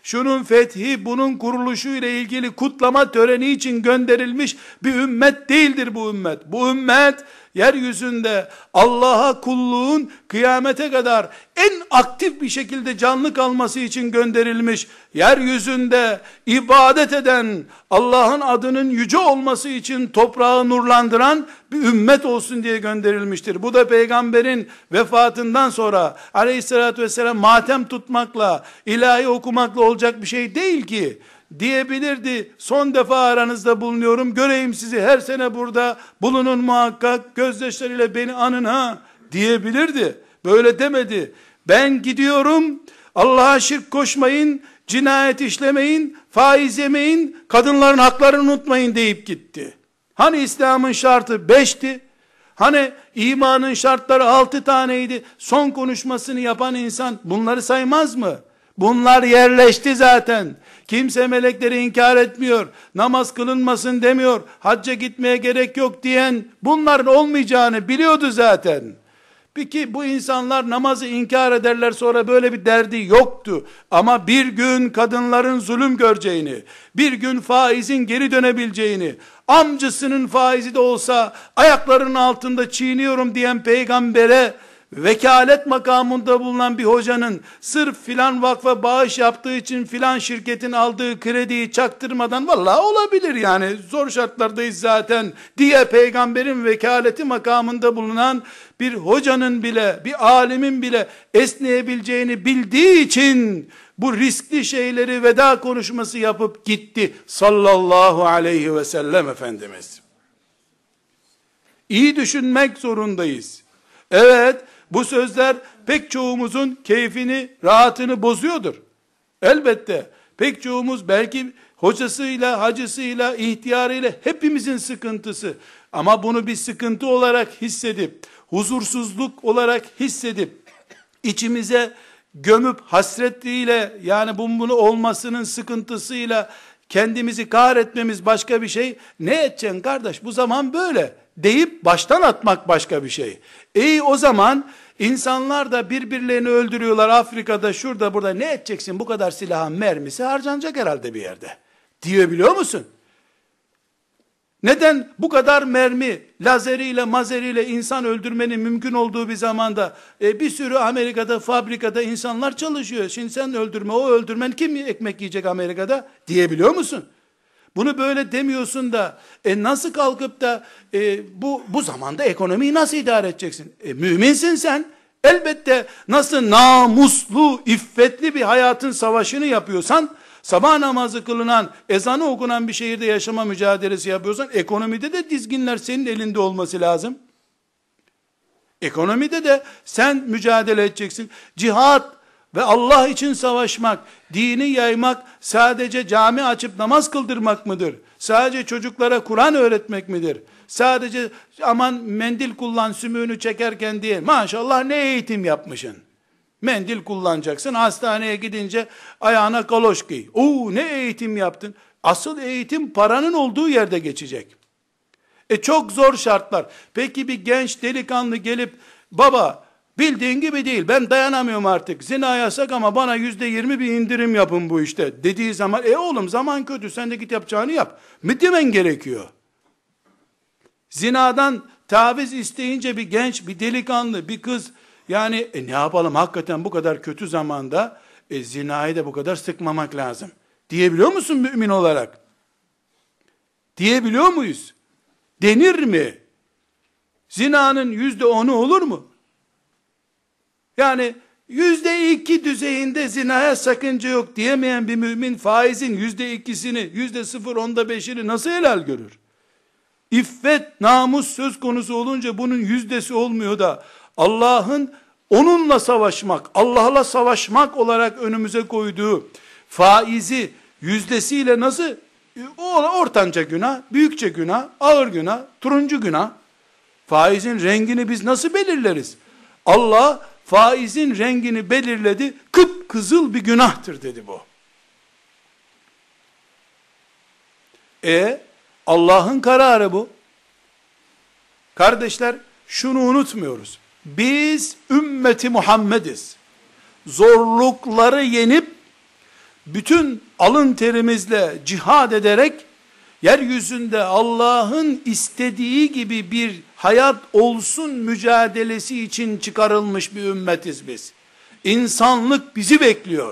şunun fethi, bunun kuruluşu ile ilgili kutlama töreni için gönderilmiş bir ümmet değildir bu ümmet. Bu ümmet yeryüzünde Allah'a kulluğun kıyamete kadar en aktif bir şekilde canlı kalması için gönderilmiş, yeryüzünde ibadet eden, Allah'ın adının yüce olması için toprağı nurlandıran bir ümmet olsun diye gönderilmiştir. Bu da peygamberin vefatından sonra aleyhissalatü vesselam matem tutmakla, ilahi okumakla olacak bir şey değil ki. Diyebilirdi, son defa aranızda bulunuyorum, göreyim sizi, her sene burada bulunun muhakkak, gözyaşlarıyla beni anın ha diyebilirdi. Böyle demedi. Ben gidiyorum, Allah'a şirk koşmayın, cinayet işlemeyin, faiz yemeyin, kadınların haklarını unutmayın deyip gitti. Hani İslam'ın şartı beşti? Hani imanın şartları altı taneydi? Son konuşmasını yapan insan bunları saymaz mı? Bunlar yerleşti zaten. Kimse melekleri inkar etmiyor, namaz kılınmasın demiyor, hacca gitmeye gerek yok diyen bunların olmayacağını biliyordu zaten. Peki bu insanlar namazı inkar ederler, sonra böyle bir derdi yoktu. Ama bir gün kadınların zulüm göreceğini, bir gün faizin geri dönebileceğini, amcasının faizi de olsa ayaklarının altında çiğniyorum diyen peygambere, vekalet makamında bulunan bir hocanın sırf filan vakfa bağış yaptığı için filan şirketin aldığı krediyi çaktırmadan, vallahi olabilir yani zor şartlardayız zaten diye peygamberin vekaleti makamında bulunan bir hocanın bile, bir alimin bile esneyebileceğini bildiği için bu riskli şeyleri veda konuşması yapıp gitti sallallahu aleyhi ve sellem Efendimiz. İyi düşünmek zorundayız. Evet, bu sözler pek çoğumuzun keyfini, rahatını bozuyordur. Elbette pek çoğumuz belki hocasıyla, hacısıyla, ihtiyarıyla hepimizin sıkıntısı. Ama bunu bir sıkıntı olarak hissedip, huzursuzluk olarak hissedip, içimize gömüp hasretiyle, yani bunun olmasının sıkıntısıyla kendimizi kahretmemiz başka bir şey. Ne edeceksin kardeş, bu zaman böyle deyip baştan atmak başka bir şey. İyi, o zaman insanlar da birbirlerini öldürüyorlar Afrika'da, şurada burada, ne edeceksin, bu kadar silahın mermisi harcanacak herhalde bir yerde diyebiliyor musun? Neden bu kadar mermi, lazeriyle mazeriyle insan öldürmenin mümkün olduğu bir zamanda e, bir sürü Amerika'da fabrikada insanlar çalışıyor, şimdi sen öldürme, o öldürmen, kim ekmek yiyecek Amerika'da diyebiliyor musun? Bunu böyle demiyorsun da e, nasıl kalkıp da e, bu bu zamanda ekonomiyi nasıl idare edeceksin? E, müminsin sen. Elbette nasıl namuslu, iffetli bir hayatın savaşını yapıyorsan, sabah namazı kılınan, ezanı okunan bir şehirde yaşama mücadelesi yapıyorsan, ekonomide de dizginler senin elinde olması lazım. Ekonomide de sen mücadele edeceksin. Cihat ve Allah için savaşmak, dini yaymak, sadece cami açıp namaz kıldırmak mıdır? Sadece çocuklara Kur'an öğretmek midir? Sadece aman mendil kullan sümüğünü çekerken diye, maşallah ne eğitim yapmışsın. Mendil kullanacaksın, hastaneye gidince ayağına kaloş giy. Oo, ne eğitim yaptın? Asıl eğitim paranın olduğu yerde geçecek. E çok zor şartlar. Peki bir genç delikanlı gelip, baba bildiğin gibi değil, ben dayanamıyorum artık, zina yasak ama bana yüzde yirmi bir indirim yapın bu işte dediği zaman, e oğlum zaman kötü, sen de git yapacağını yap mı demen gerekiyor. Zinadan taviz isteyince bir genç, bir delikanlı, bir kız, yani e ne yapalım, hakikaten bu kadar kötü zamanda e, zinayı da bu kadar sıkmamak lazım diyebiliyor musun mümin olarak? Diyebiliyor muyuz? Denir mi? Zinanın yüzde onu olur mu? Yani yüzde iki düzeyinde zinaya sakınca yok diyemeyen bir mümin, faizin yüzde ikisini, yüzde sıfır onda beşini nasıl helal görür? İffet, namus söz konusu olunca bunun yüzdesi olmuyor da, Allah'ın onunla savaşmak, Allah'la savaşmak olarak önümüze koyduğu faizi yüzdesiyle nasıl, o ortanca günah, büyükçe günah, ağır günah, turuncu günah, faizin rengini biz nasıl belirleriz? Allah faizin rengini belirledi, kıpkızıl bir günahtır dedi bu. E Allah'ın kararı bu. Kardeşler, şunu unutmuyoruz. Biz ümmeti Muhammediz. Zorlukları yenip bütün alın terimizle cihad ederek, yeryüzünde Allah'ın istediği gibi bir hayat olsun mücadelesi için çıkarılmış bir ümmetiz biz. İnsanlık bizi bekliyor.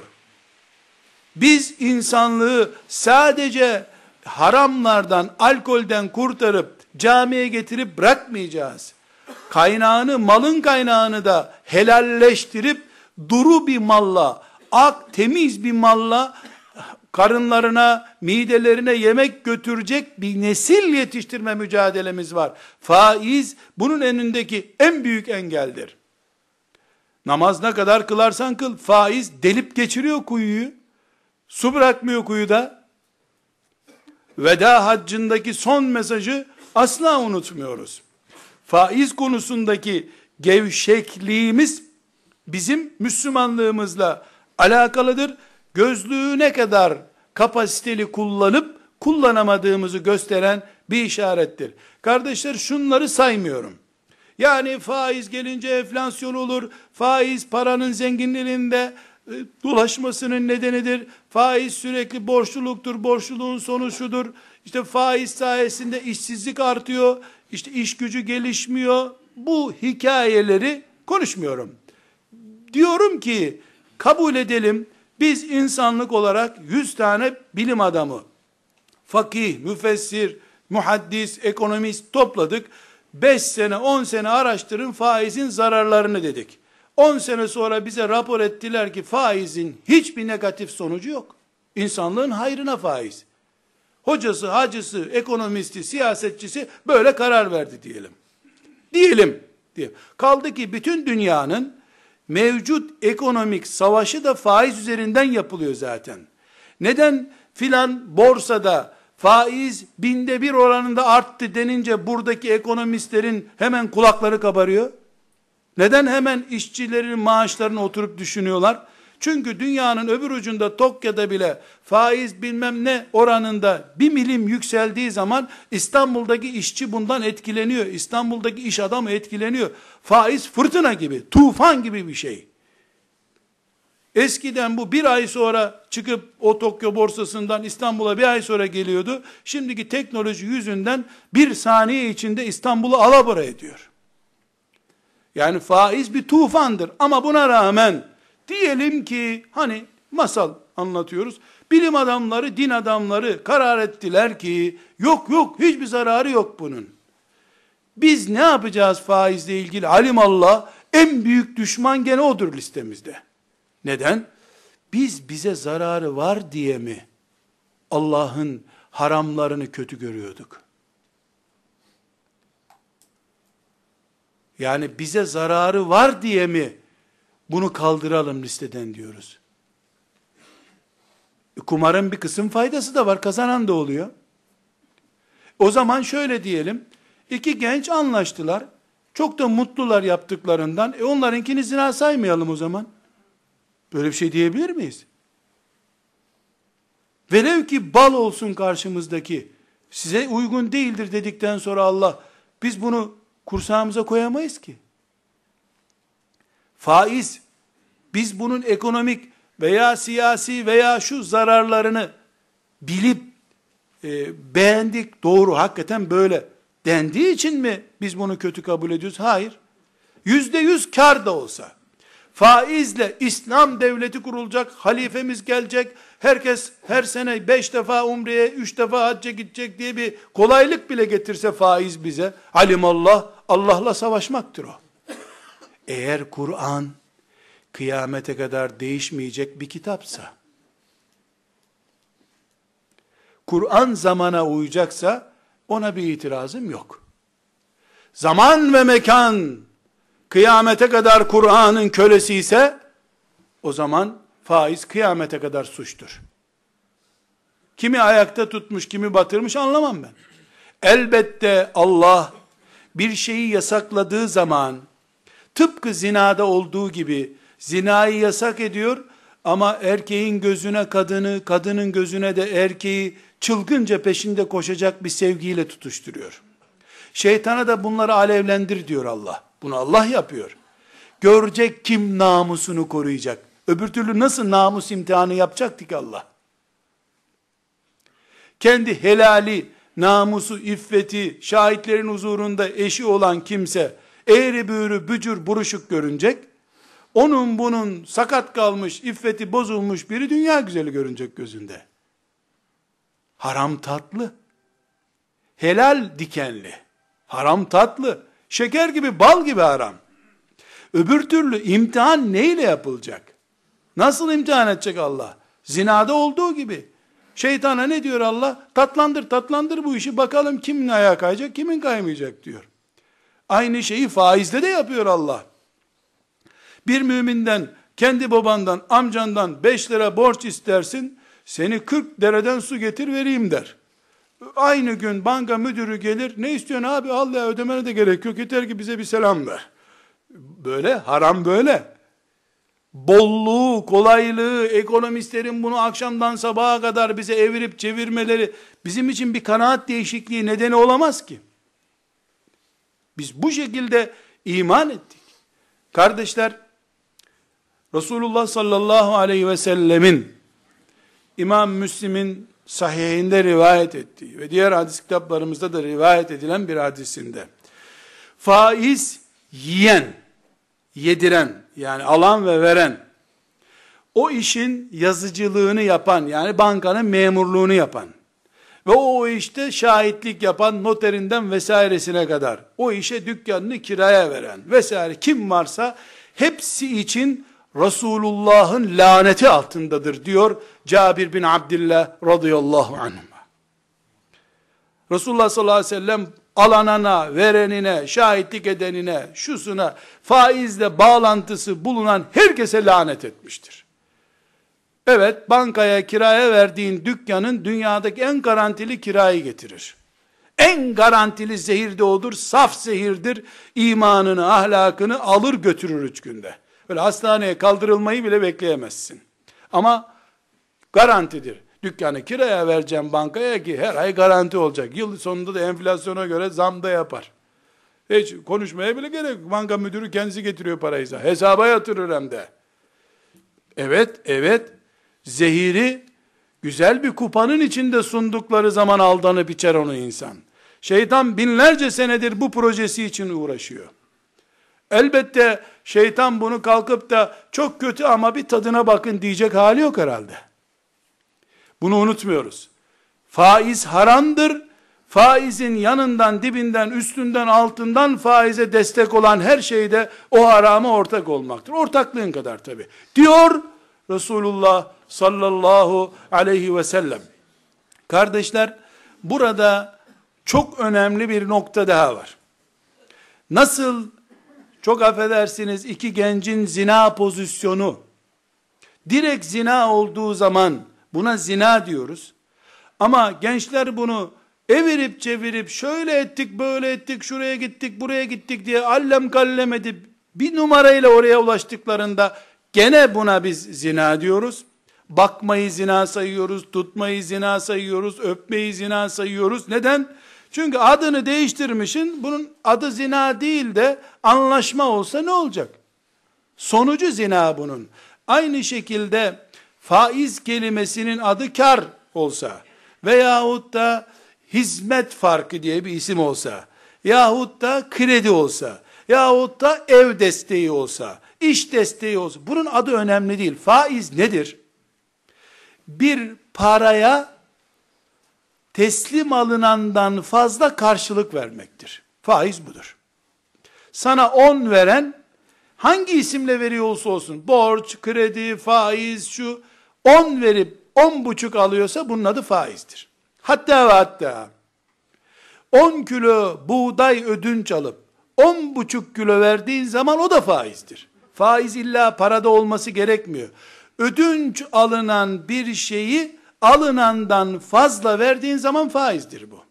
Biz insanlığı sadece haramlardan, alkolden kurtarıp camiye getirip bırakmayacağız. Kaynağını, malın kaynağını da helalleştirip duru bir malla, ak, temiz bir malla karınlarına, midelerine yemek götürecek bir nesil yetiştirme mücadelemiz var. Faiz bunun önündeki en büyük engeldir. Namaz ne kadar kılarsan kıl, faiz delip geçiriyor kuyuyu. Su bırakmıyor kuyuda. Veda haccındaki son mesajı asla unutmuyoruz. Faiz konusundaki gevşekliğimiz bizim Müslümanlığımızla alakalıdır. Gözlüğü ne kadar kapasiteli kullanıp kullanamadığımızı gösteren bir işarettir. Kardeşler, şunları saymıyorum. Yani faiz gelince enflasyon olur, faiz paranın zenginliğinde e, dolaşmasının nedenidir, faiz sürekli borçluluktur, borçluluğun sonu şudur, işte faiz sayesinde işsizlik artıyor, işte iş gücü gelişmiyor, bu hikayeleri konuşmuyorum. Diyorum ki, kabul edelim, biz insanlık olarak yüz tane bilim adamı, fakih, müfessir, muhaddis, ekonomist topladık. beş sene, on sene araştırın faizin zararlarını dedik. on sene sonra bize rapor ettiler ki faizin hiçbir negatif sonucu yok. İnsanlığın hayrına faiz. Hocası, hacısı, ekonomisti, siyasetçisi böyle karar verdi diyelim. Diyelim. diyelim. Kaldı ki bütün dünyanın mevcut ekonomik savaşı da faiz üzerinden yapılıyor zaten. Neden filan borsada faiz binde bir oranında arttı denince buradaki ekonomistlerin hemen kulakları kabarıyor? Neden hemen işçilerin maaşlarını oturup düşünüyorlar? Çünkü dünyanın öbür ucunda Tokyo'da bile faiz bilmem ne oranında bir milim yükseldiği zaman İstanbul'daki işçi bundan etkileniyor. İstanbul'daki iş adamı etkileniyor. Faiz fırtına gibi, tufan gibi bir şey. Eskiden bu bir ay sonra çıkıp o Tokyo borsasından İstanbul'a bir ay sonra geliyordu. Şimdiki teknoloji yüzünden bir saniye içinde İstanbul'u alabora ediyor. Yani faiz bir tufandır ama buna rağmen diyelim ki hani masal anlatıyoruz. Bilim adamları, din adamları karar ettiler ki yok yok hiçbir zararı yok bunun. Biz ne yapacağız faizle ilgili? Alimallah en büyük düşman gene odur listemizde. Neden? Biz bize zararı var diye mi Allah'ın haramlarını kötü görüyorduk? Yani bize zararı var diye mi bunu kaldıralım listeden diyoruz? E, kumarın bir kısım faydası da var, kazanan da oluyor. O zaman şöyle diyelim, iki genç anlaştılar, çok da mutlular yaptıklarından, e onlarınkini zina saymayalım o zaman. Böyle bir şey diyebilir miyiz? Velev ki bal olsun karşımızdaki, size uygun değildir dedikten sonra Allah, biz bunu kursağımıza koyamayız ki. Faiz, biz bunun ekonomik veya siyasi veya şu zararlarını bilip e, beğendik, doğru, hakikaten böyle dendiği için mi biz bunu kötü kabul ediyoruz? Hayır. Yüzde yüz kar da olsa, faizle İslam devleti kurulacak, halifemiz gelecek, herkes her sene beş defa umreye, üç defa hacca gidecek diye bir kolaylık bile getirse faiz bize, alimallah, Allah'la savaşmaktır o. Eğer Kur'an, kıyamete kadar değişmeyecek bir kitapsa, Kur'an zamana uyacaksa, ona bir itirazım yok. Zaman ve mekan, kıyamete kadar Kur'an'ın kölesi ise, o zaman faiz kıyamete kadar suçtur. Kimi ayakta tutmuş, kimi batırmış anlamam ben. Elbette Allah, bir şeyi yasakladığı zaman, tıpkı zinada olduğu gibi, zinayı yasak ediyor, ama erkeğin gözüne kadını, kadının gözüne de erkeği, çılgınca peşinde koşacak bir sevgiyle tutuşturuyor. Şeytana da bunları alevlendir diyor Allah. Bunu Allah yapıyor. Görecek kim namusunu koruyacak. Öbür türlü nasıl namus imtihanı yapacaktı ki Allah? Kendi helali, namusu, iffeti, şahitlerin huzurunda eşi olan kimse, eğri büğrü, bücür, buruşuk görünecek. Onun bunun sakat kalmış, iffeti bozulmuş biri dünya güzeli görünecek gözünde. Haram tatlı. Helal dikenli. Haram tatlı. Şeker gibi, bal gibi haram. Öbür türlü imtihan neyle yapılacak? Nasıl imtihan edecek Allah? Zinada olduğu gibi. Şeytana ne diyor Allah? Tatlandır, tatlandır bu işi. Bakalım kimin ayağa kayacak, kimin kaymayacak diyor. Aynı şeyi faizle de yapıyor Allah. Bir müminden, kendi babandan, amcandan beş lira borç istersin, seni kırk dereden su getir vereyim der. Aynı gün banka müdürü gelir, ne istiyorsun abi, al ya, ödemene de gerek yok, yeter ki bize bir selam ver. Böyle, haram böyle. Bolluğu, kolaylığı, ekonomistlerin bunu akşamdan sabaha kadar bize evirip çevirmeleri, bizim için bir kanaat değişikliği nedeni olamaz ki. Biz bu şekilde iman ettik. Kardeşler, Resulullah sallallahu aleyhi ve sellemin, İmam Müslim'in sahihinde rivayet ettiği ve diğer hadis kitaplarımızda da rivayet edilen bir hadisinde, faiz yiyen, yediren, yani alan ve veren, o işin yazıcılığını yapan, yani bankanın memurluğunu yapan ve o işte şahitlik yapan, noterinden vesairesine kadar, o işe dükkanını kiraya veren vesaire kim varsa, hepsi için Resulullah'ın laneti altındadır diyor Cabir bin Abdullah radıyallahu anh. Resulullah sallallahu aleyhi ve sellem alanana, verenine, şahitlik edenine, şusuna, faizle bağlantısı bulunan herkese lanet etmiştir. Evet, bankaya kiraya verdiğin dükkanın dünyadaki en garantili kirayı getirir. En garantili zehir de odur, saf zehirdir. İmanını, ahlakını alır götürür üç günde. Böyle hastaneye kaldırılmayı bile bekleyemezsin. Ama garantidir. Dükkanı kiraya vereceğim bankaya ki her ay garanti olacak. Yıl sonunda da enflasyona göre zam da yapar. Hiç konuşmaya bile gerek yok. Banka müdürü kendisi getiriyor parayı. Hesaba yatırır hem de. Evet, evet. Zehiri güzel bir kupanın içinde sundukları zaman aldanıp içer onu insan. Şeytan binlerce senedir bu projesi için uğraşıyor. Elbette şeytan bunu kalkıp da çok kötü ama bir tadına bakın diyecek hali yok herhalde. Bunu unutmuyoruz. Faiz haramdır. Faizin yanından, dibinden, üstünden, altından faize destek olan her şeyde o harama ortak olmaktır. Ortaklığın kadar tabi. Diyor Resulullah sallallahu aleyhi ve sellem. Kardeşler, burada çok önemli bir nokta daha var. Nasıl, çok affedersiniz, iki gencin zina pozisyonu, direkt zina olduğu zaman buna zina diyoruz. Ama gençler bunu evirip çevirip şöyle ettik, böyle ettik, şuraya gittik, buraya gittik diye allem kallem edip bir numarayla oraya ulaştıklarında gene buna biz zina diyoruz. Bakmayı zina sayıyoruz, tutmayı zina sayıyoruz, öpmeyi zina sayıyoruz. Neden? Çünkü adını değiştirmişin, bunun adı zina değil de anlaşma olsa ne olacak? Sonucu zina bunun. Aynı şekilde faiz kelimesinin adı kar olsa veyahut da hizmet farkı diye bir isim olsa yahut da kredi olsa yahut da ev desteği olsa, iş desteği olsa, bunun adı önemli değil. Faiz nedir? Bir paraya teslim alınandan fazla karşılık vermektir. Faiz budur. Sana on veren, hangi isimle veriyor olsa olsun, borç, kredi, faiz, şu, on verip on buçuk alıyorsa bunun adı faizdir. Hatta ve hatta on kilo buğday ödünç alıp on buçuk kilo verdiğin zaman o da faizdir. Faiz illa parada olması gerekmiyor. Ödünç alınan bir şeyi alınandan fazla verdiğin zaman faizdir bu.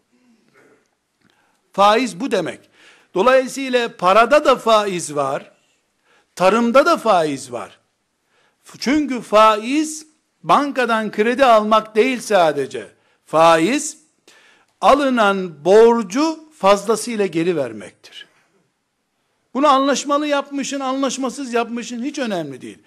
Faiz bu demek. Dolayısıyla parada da faiz var, tarımda da faiz var. Çünkü faiz bankadan kredi almak değil sadece. Faiz alınan borcu fazlasıyla geri vermektir. Bunu anlaşmalı yapmışın, anlaşmasız yapmışın hiç önemli değil.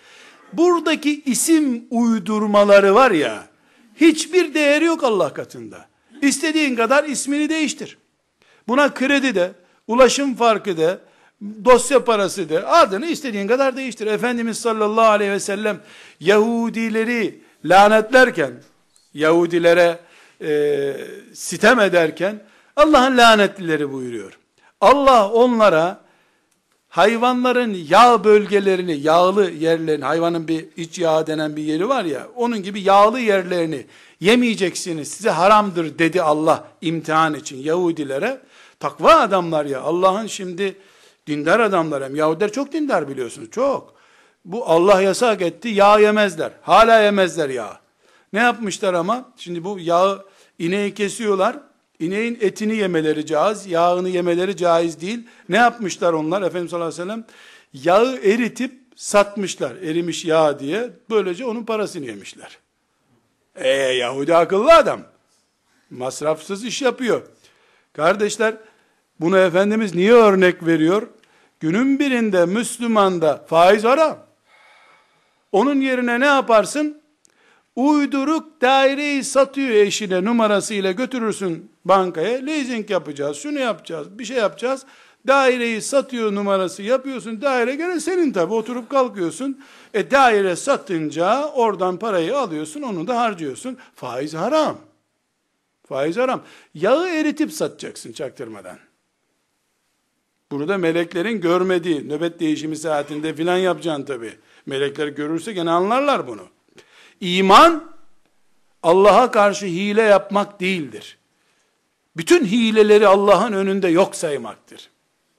Buradaki isim uydurmaları var ya, hiçbir değeri yok Allah katında. İstediğin kadar ismini değiştir. Buna kredi de, ulaşım farkı de, dosya parası de, adını istediğin kadar değiştir. Efendimiz sallallahu aleyhi ve sellem Yahudileri lanetlerken, Yahudilere e, sitem ederken, Allah'ın lanetlileri buyuruyor. Allah onlara hayvanların yağ bölgelerini, yağlı yerlerini, hayvanın bir iç yağı denen bir yeri var ya, onun gibi yağlı yerlerini yemeyeceksiniz, size haramdır dedi Allah imtihan için Yahudilere. Takva adamlar ya, Allah'ın şimdi dindar adamlar, hem Yahudiler çok dindar biliyorsunuz, çok. Bu Allah yasak etti, yağ yemezler, hala yemezler yağ. Ne yapmışlar ama, şimdi bu yağı, ineği kesiyorlar, İneğin etini yemeleri caiz, yağını yemeleri caiz değil. Ne yapmışlar onlar? Efendimiz sallallahu aleyhi ve sellem yağı eritip satmışlar, erimiş yağ diye. Böylece onun parasını yemişler. Eee Yahudi akıllı adam. Masrafsız iş yapıyor. Kardeşler, bunu Efendimiz niye örnek veriyor? Günün birinde Müslümanda faiz haram. Onun yerine ne yaparsın? Uyduruk daireyi satıyor eşine, numarasıyla götürürsün bankaya, leasing yapacağız, şunu yapacağız, bir şey yapacağız, daireyi satıyor numarası yapıyorsun, daire gene senin tabi, oturup kalkıyorsun, e daire satınca oradan parayı alıyorsun, onu da harcıyorsun, faiz haram, faiz haram, yağı eritip satacaksın çaktırmadan. Burada meleklerin görmediği, nöbet değişimi saatinde filan yapacaksın tabi, melekler görürse gene anlarlar bunu. İman, Allah'a karşı hile yapmak değildir. Bütün hileleri Allah'ın önünde yok saymaktır.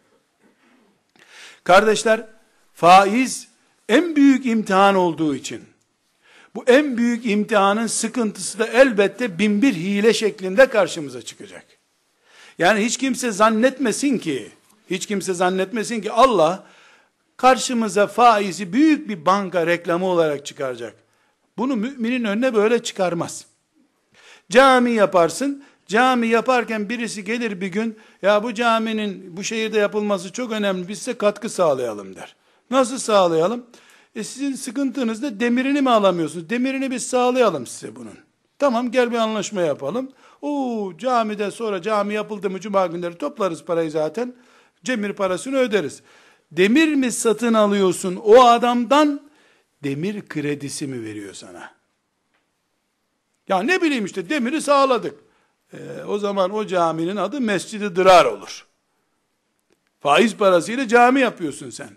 Kardeşler, faiz en büyük imtihan olduğu için, bu en büyük imtihanın sıkıntısı da elbette bin bir hile şeklinde karşımıza çıkacak. Yani hiç kimse zannetmesin ki, hiç kimse zannetmesin ki Allah karşımıza faizi büyük bir banka reklamı olarak çıkaracak. Bunu müminin önüne böyle çıkarmaz. Cami yaparsın, cami yaparken birisi gelir bir gün, ya bu caminin bu şehirde yapılması çok önemli, biz size katkı sağlayalım der. Nasıl sağlayalım? E sizin sıkıntınız da demirini mi alamıyorsunuz? Demirini biz sağlayalım size bunun. Tamam, gel bir anlaşma yapalım. Oo, camide sonra cami yapıldı mı cuma günleri toplarız parayı zaten. Demir parasını öderiz. Demir mi satın alıyorsun o adamdan, demir kredisi mi veriyor sana? Ya ne bileyim işte demiri sağladık. Ee, o zaman o caminin adı Mescid-i Dırar olur. Faiz parasıyla cami yapıyorsun sen.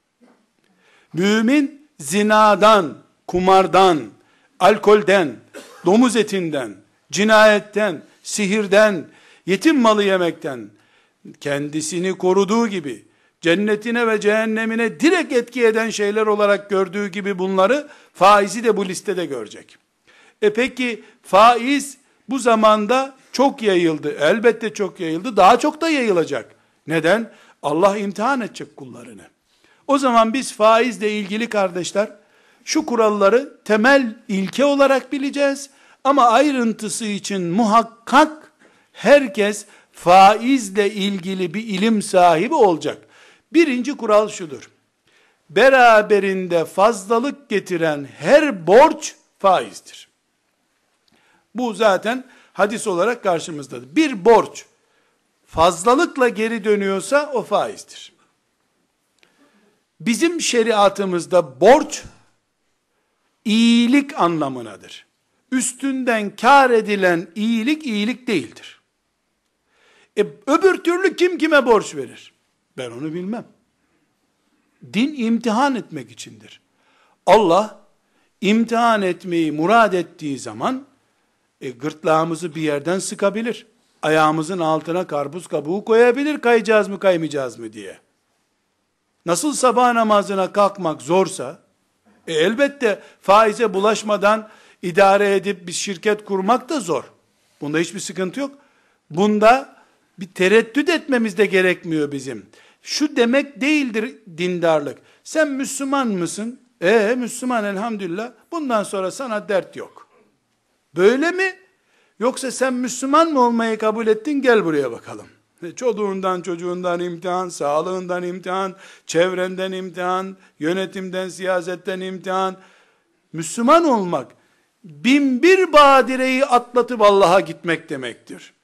Mümin zinadan, kumardan, alkolden, domuz etinden, cinayetten, sihirden, yetim malı yemekten kendisini koruduğu gibi, cennetine ve cehennemine direkt etki eden şeyler olarak gördüğü gibi bunları, faizi de bu listede görecek. E peki faiz bu zamanda çok yayıldı. Elbette çok yayıldı. Daha çok da yayılacak. Neden? Allah imtihan edecek kullarını. O zaman biz faizle ilgili kardeşler, şu kuralları temel ilke olarak bileceğiz. Ama ayrıntısı için muhakkak herkes faizle ilgili bir ilim sahibi olacak. Birinci kural şudur: beraberinde fazlalık getiren her borç faizdir. Bu zaten hadis olarak karşımızdadır. Bir borç fazlalıkla geri dönüyorsa o faizdir. Bizim şeriatımızda borç iyilik anlamınadır. Üstünden kar edilen iyilik iyilik değildir. E, öbür türlü kim kime borç verir? Ben onu bilmem. Din imtihan etmek içindir. Allah imtihan etmeyi murad ettiği zaman e, gırtlağımızı bir yerden sıkabilir. Ayağımızın altına karpuz kabuğu koyabilir, kayacağız mı kaymayacağız mı diye. Nasıl sabah namazına kalkmak zorsa, e, elbette faize bulaşmadan idare edip bir şirket kurmak da zor. Bunda hiçbir sıkıntı yok. Bunda bir tereddüt etmemiz de gerekmiyor bizim. Şu demek değildir dindarlık. Sen Müslüman mısın? Ee Müslüman elhamdülillah. Bundan sonra sana dert yok. Böyle mi? Yoksa sen Müslüman mı olmayı kabul ettin? Gel buraya bakalım. Çoluğundan çocuğundan imtihan, sağlığından imtihan, çevrenden imtihan, yönetimden, siyasetten imtihan. Müslüman olmak, bin bir badireyi atlatıp Allah'a gitmek demektir.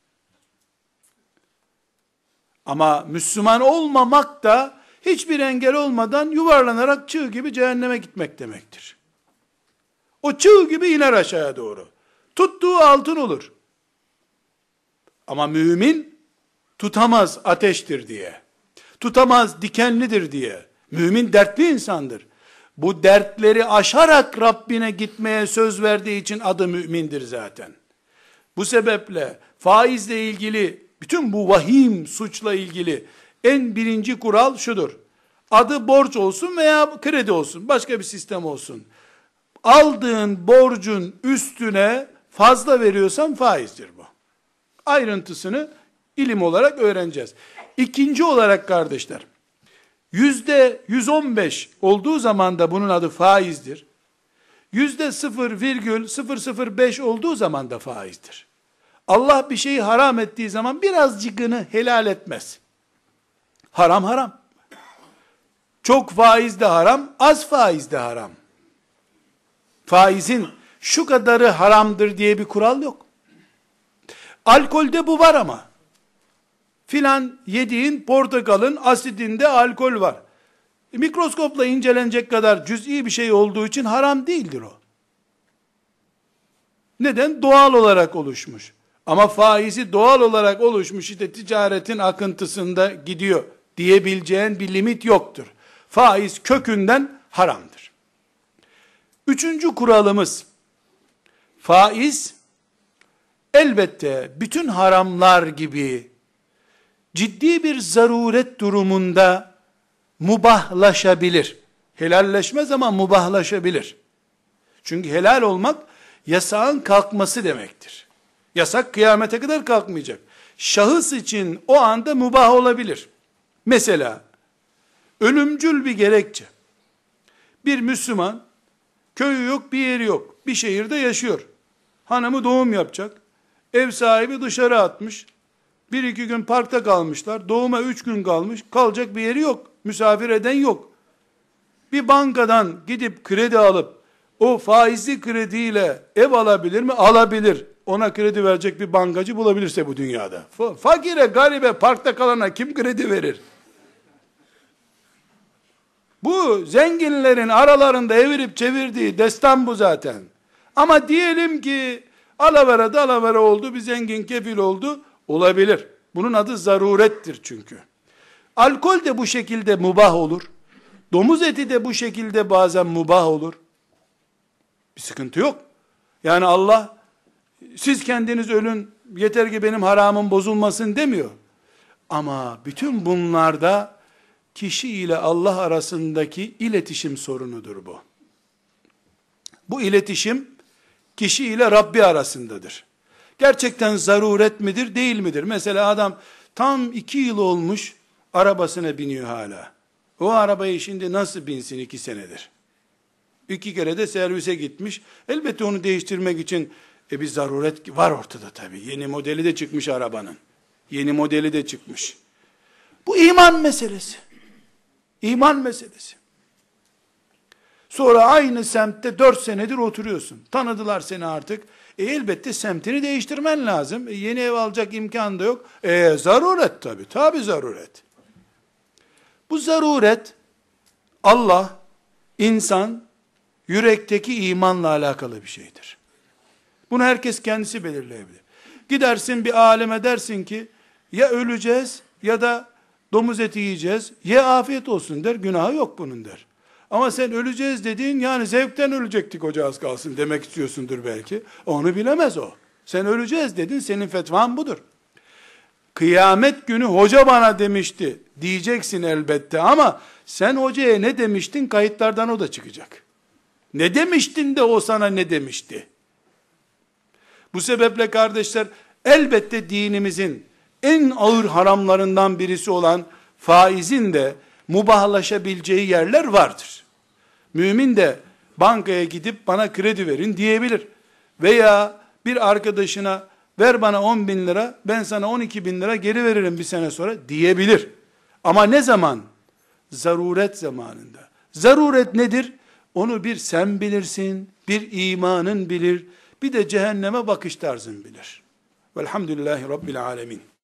Ama Müslüman olmamak da, hiçbir engel olmadan yuvarlanarak çığ gibi cehenneme gitmek demektir. O çığ gibi iner aşağıya doğru. Tuttuğu altın olur. Ama mümin, tutamaz ateştir diye, tutamaz dikenlidir diye, mümin dertli insandır. Bu dertleri aşarak Rabbine gitmeye söz verdiği için adı mümindir zaten. Bu sebeple faizle ilgili, bütün bu vahim suçla ilgili en birinci kural şudur: adı borç olsun veya kredi olsun, başka bir sistem olsun, aldığın borcun üstüne fazla veriyorsan faizdir bu. Ayrıntısını ilim olarak öğreneceğiz. İkinci olarak kardeşler, yüzde yüz on beş olduğu zaman da bunun adı faizdir. Yüzde sıfır virgül sıfır sıfır beş olduğu zaman da faizdir. Allah bir şeyi haram ettiği zaman birazcıkını helal etmez. Haram haram. Çok faiz de haram, az faiz de haram. Faizin şu kadarı haramdır diye bir kural yok. Alkolde bu var ama. Filan yediğin portakalın asidinde alkol var. E, mikroskopla incelenecek kadar cüz'i bir şey olduğu için haram değildir o. Neden? Doğal olarak oluşmuş. Ama faizi doğal olarak oluşmuş, işte ticaretin akıntısında gidiyor diyebileceğin bir limit yoktur. Faiz kökünden haramdır. Üçüncü kuralımız, faiz elbette bütün haramlar gibi ciddi bir zaruret durumunda mubahlaşabilir. Helalleşmez ama mubahlaşabilir. Çünkü helal olmak yasağın kalkması demektir. Yasak kıyamete kadar kalkmayacak. Şahıs için o anda mubah olabilir. Mesela ölümcül bir gerekçe. Bir Müslüman, köyü yok, bir yeri yok, bir şehirde yaşıyor. Hanımı doğum yapacak. Ev sahibi dışarı atmış. Bir iki gün parkta kalmışlar. Doğuma üç gün kalmış. Kalacak bir yeri yok. Misafir eden yok. Bir bankadan gidip kredi alıp o faizli krediyle ev alabilir mi? Alabilir. Ona kredi verecek bir bankacı bulabilirse bu dünyada. Fakire, garibe, parkta kalana kim kredi verir? Bu zenginlerin aralarında evirip çevirdiği destan bu zaten. Ama diyelim ki alavera dalavera oldu, bir zengin kefil oldu, olabilir. Bunun adı zarurettir çünkü. Alkol de bu şekilde mubah olur. Domuz eti de bu şekilde bazen mubah olur. Bir sıkıntı yok. Yani Allah, siz kendiniz ölün, yeter ki benim haramım bozulmasın demiyor. Ama bütün bunlarda kişi ile Allah arasındaki iletişim sorunudur bu. Bu iletişim kişi ile Rabbi arasındadır. Gerçekten zaruret midir, değil midir? Mesela adam tam iki yıl olmuş, arabasına biniyor hala. O arabayı şimdi nasıl binsin iki senedir? İki kere de servise gitmiş. Elbette onu değiştirmek için e bir zaruret var ortada tabii. Yeni modeli de çıkmış arabanın. Yeni modeli de çıkmış. Bu iman meselesi. İman meselesi. Sonra aynı semtte dört senedir oturuyorsun. Tanıdılar seni artık. E elbette semtini değiştirmen lazım. E yeni ev alacak imkan da yok. E zaruret tabii. Tabii zaruret. Bu zaruret, Allah, insan, yürekteki imanla alakalı bir şeydir. Bunu herkes kendisi belirleyebilir. Gidersin bir alime dersin ki, ya öleceğiz ya da domuz eti yiyeceğiz. Ye afiyet olsun der, günahı yok bunun der. Ama sen öleceğiz dediğin, yani zevkten ölecektik hoca az kalsın demek istiyorsundur belki. Onu bilemez o. Sen öleceğiz dedin, senin fetvan budur. Kıyamet günü hoca bana demişti diyeceksin elbette, ama sen hocaya ne demiştin, kayıtlardan o da çıkacak. Ne demiştin de o sana ne demişti? Bu sebeple kardeşler, elbette dinimizin en ağır haramlarından birisi olan faizin de mubahlaşabileceği yerler vardır. Mümin de bankaya gidip bana kredi verin diyebilir. Veya bir arkadaşına ver bana on bin lira, ben sana on iki bin lira geri veririm bir sene sonra diyebilir. Ama ne zaman? Zaruret zamanında. Zaruret nedir? Onu bir sen bilirsin, bir imanın bilir, bir de cehenneme bakış tarzın bilir. Velhamdülillahi Rabbil alemin.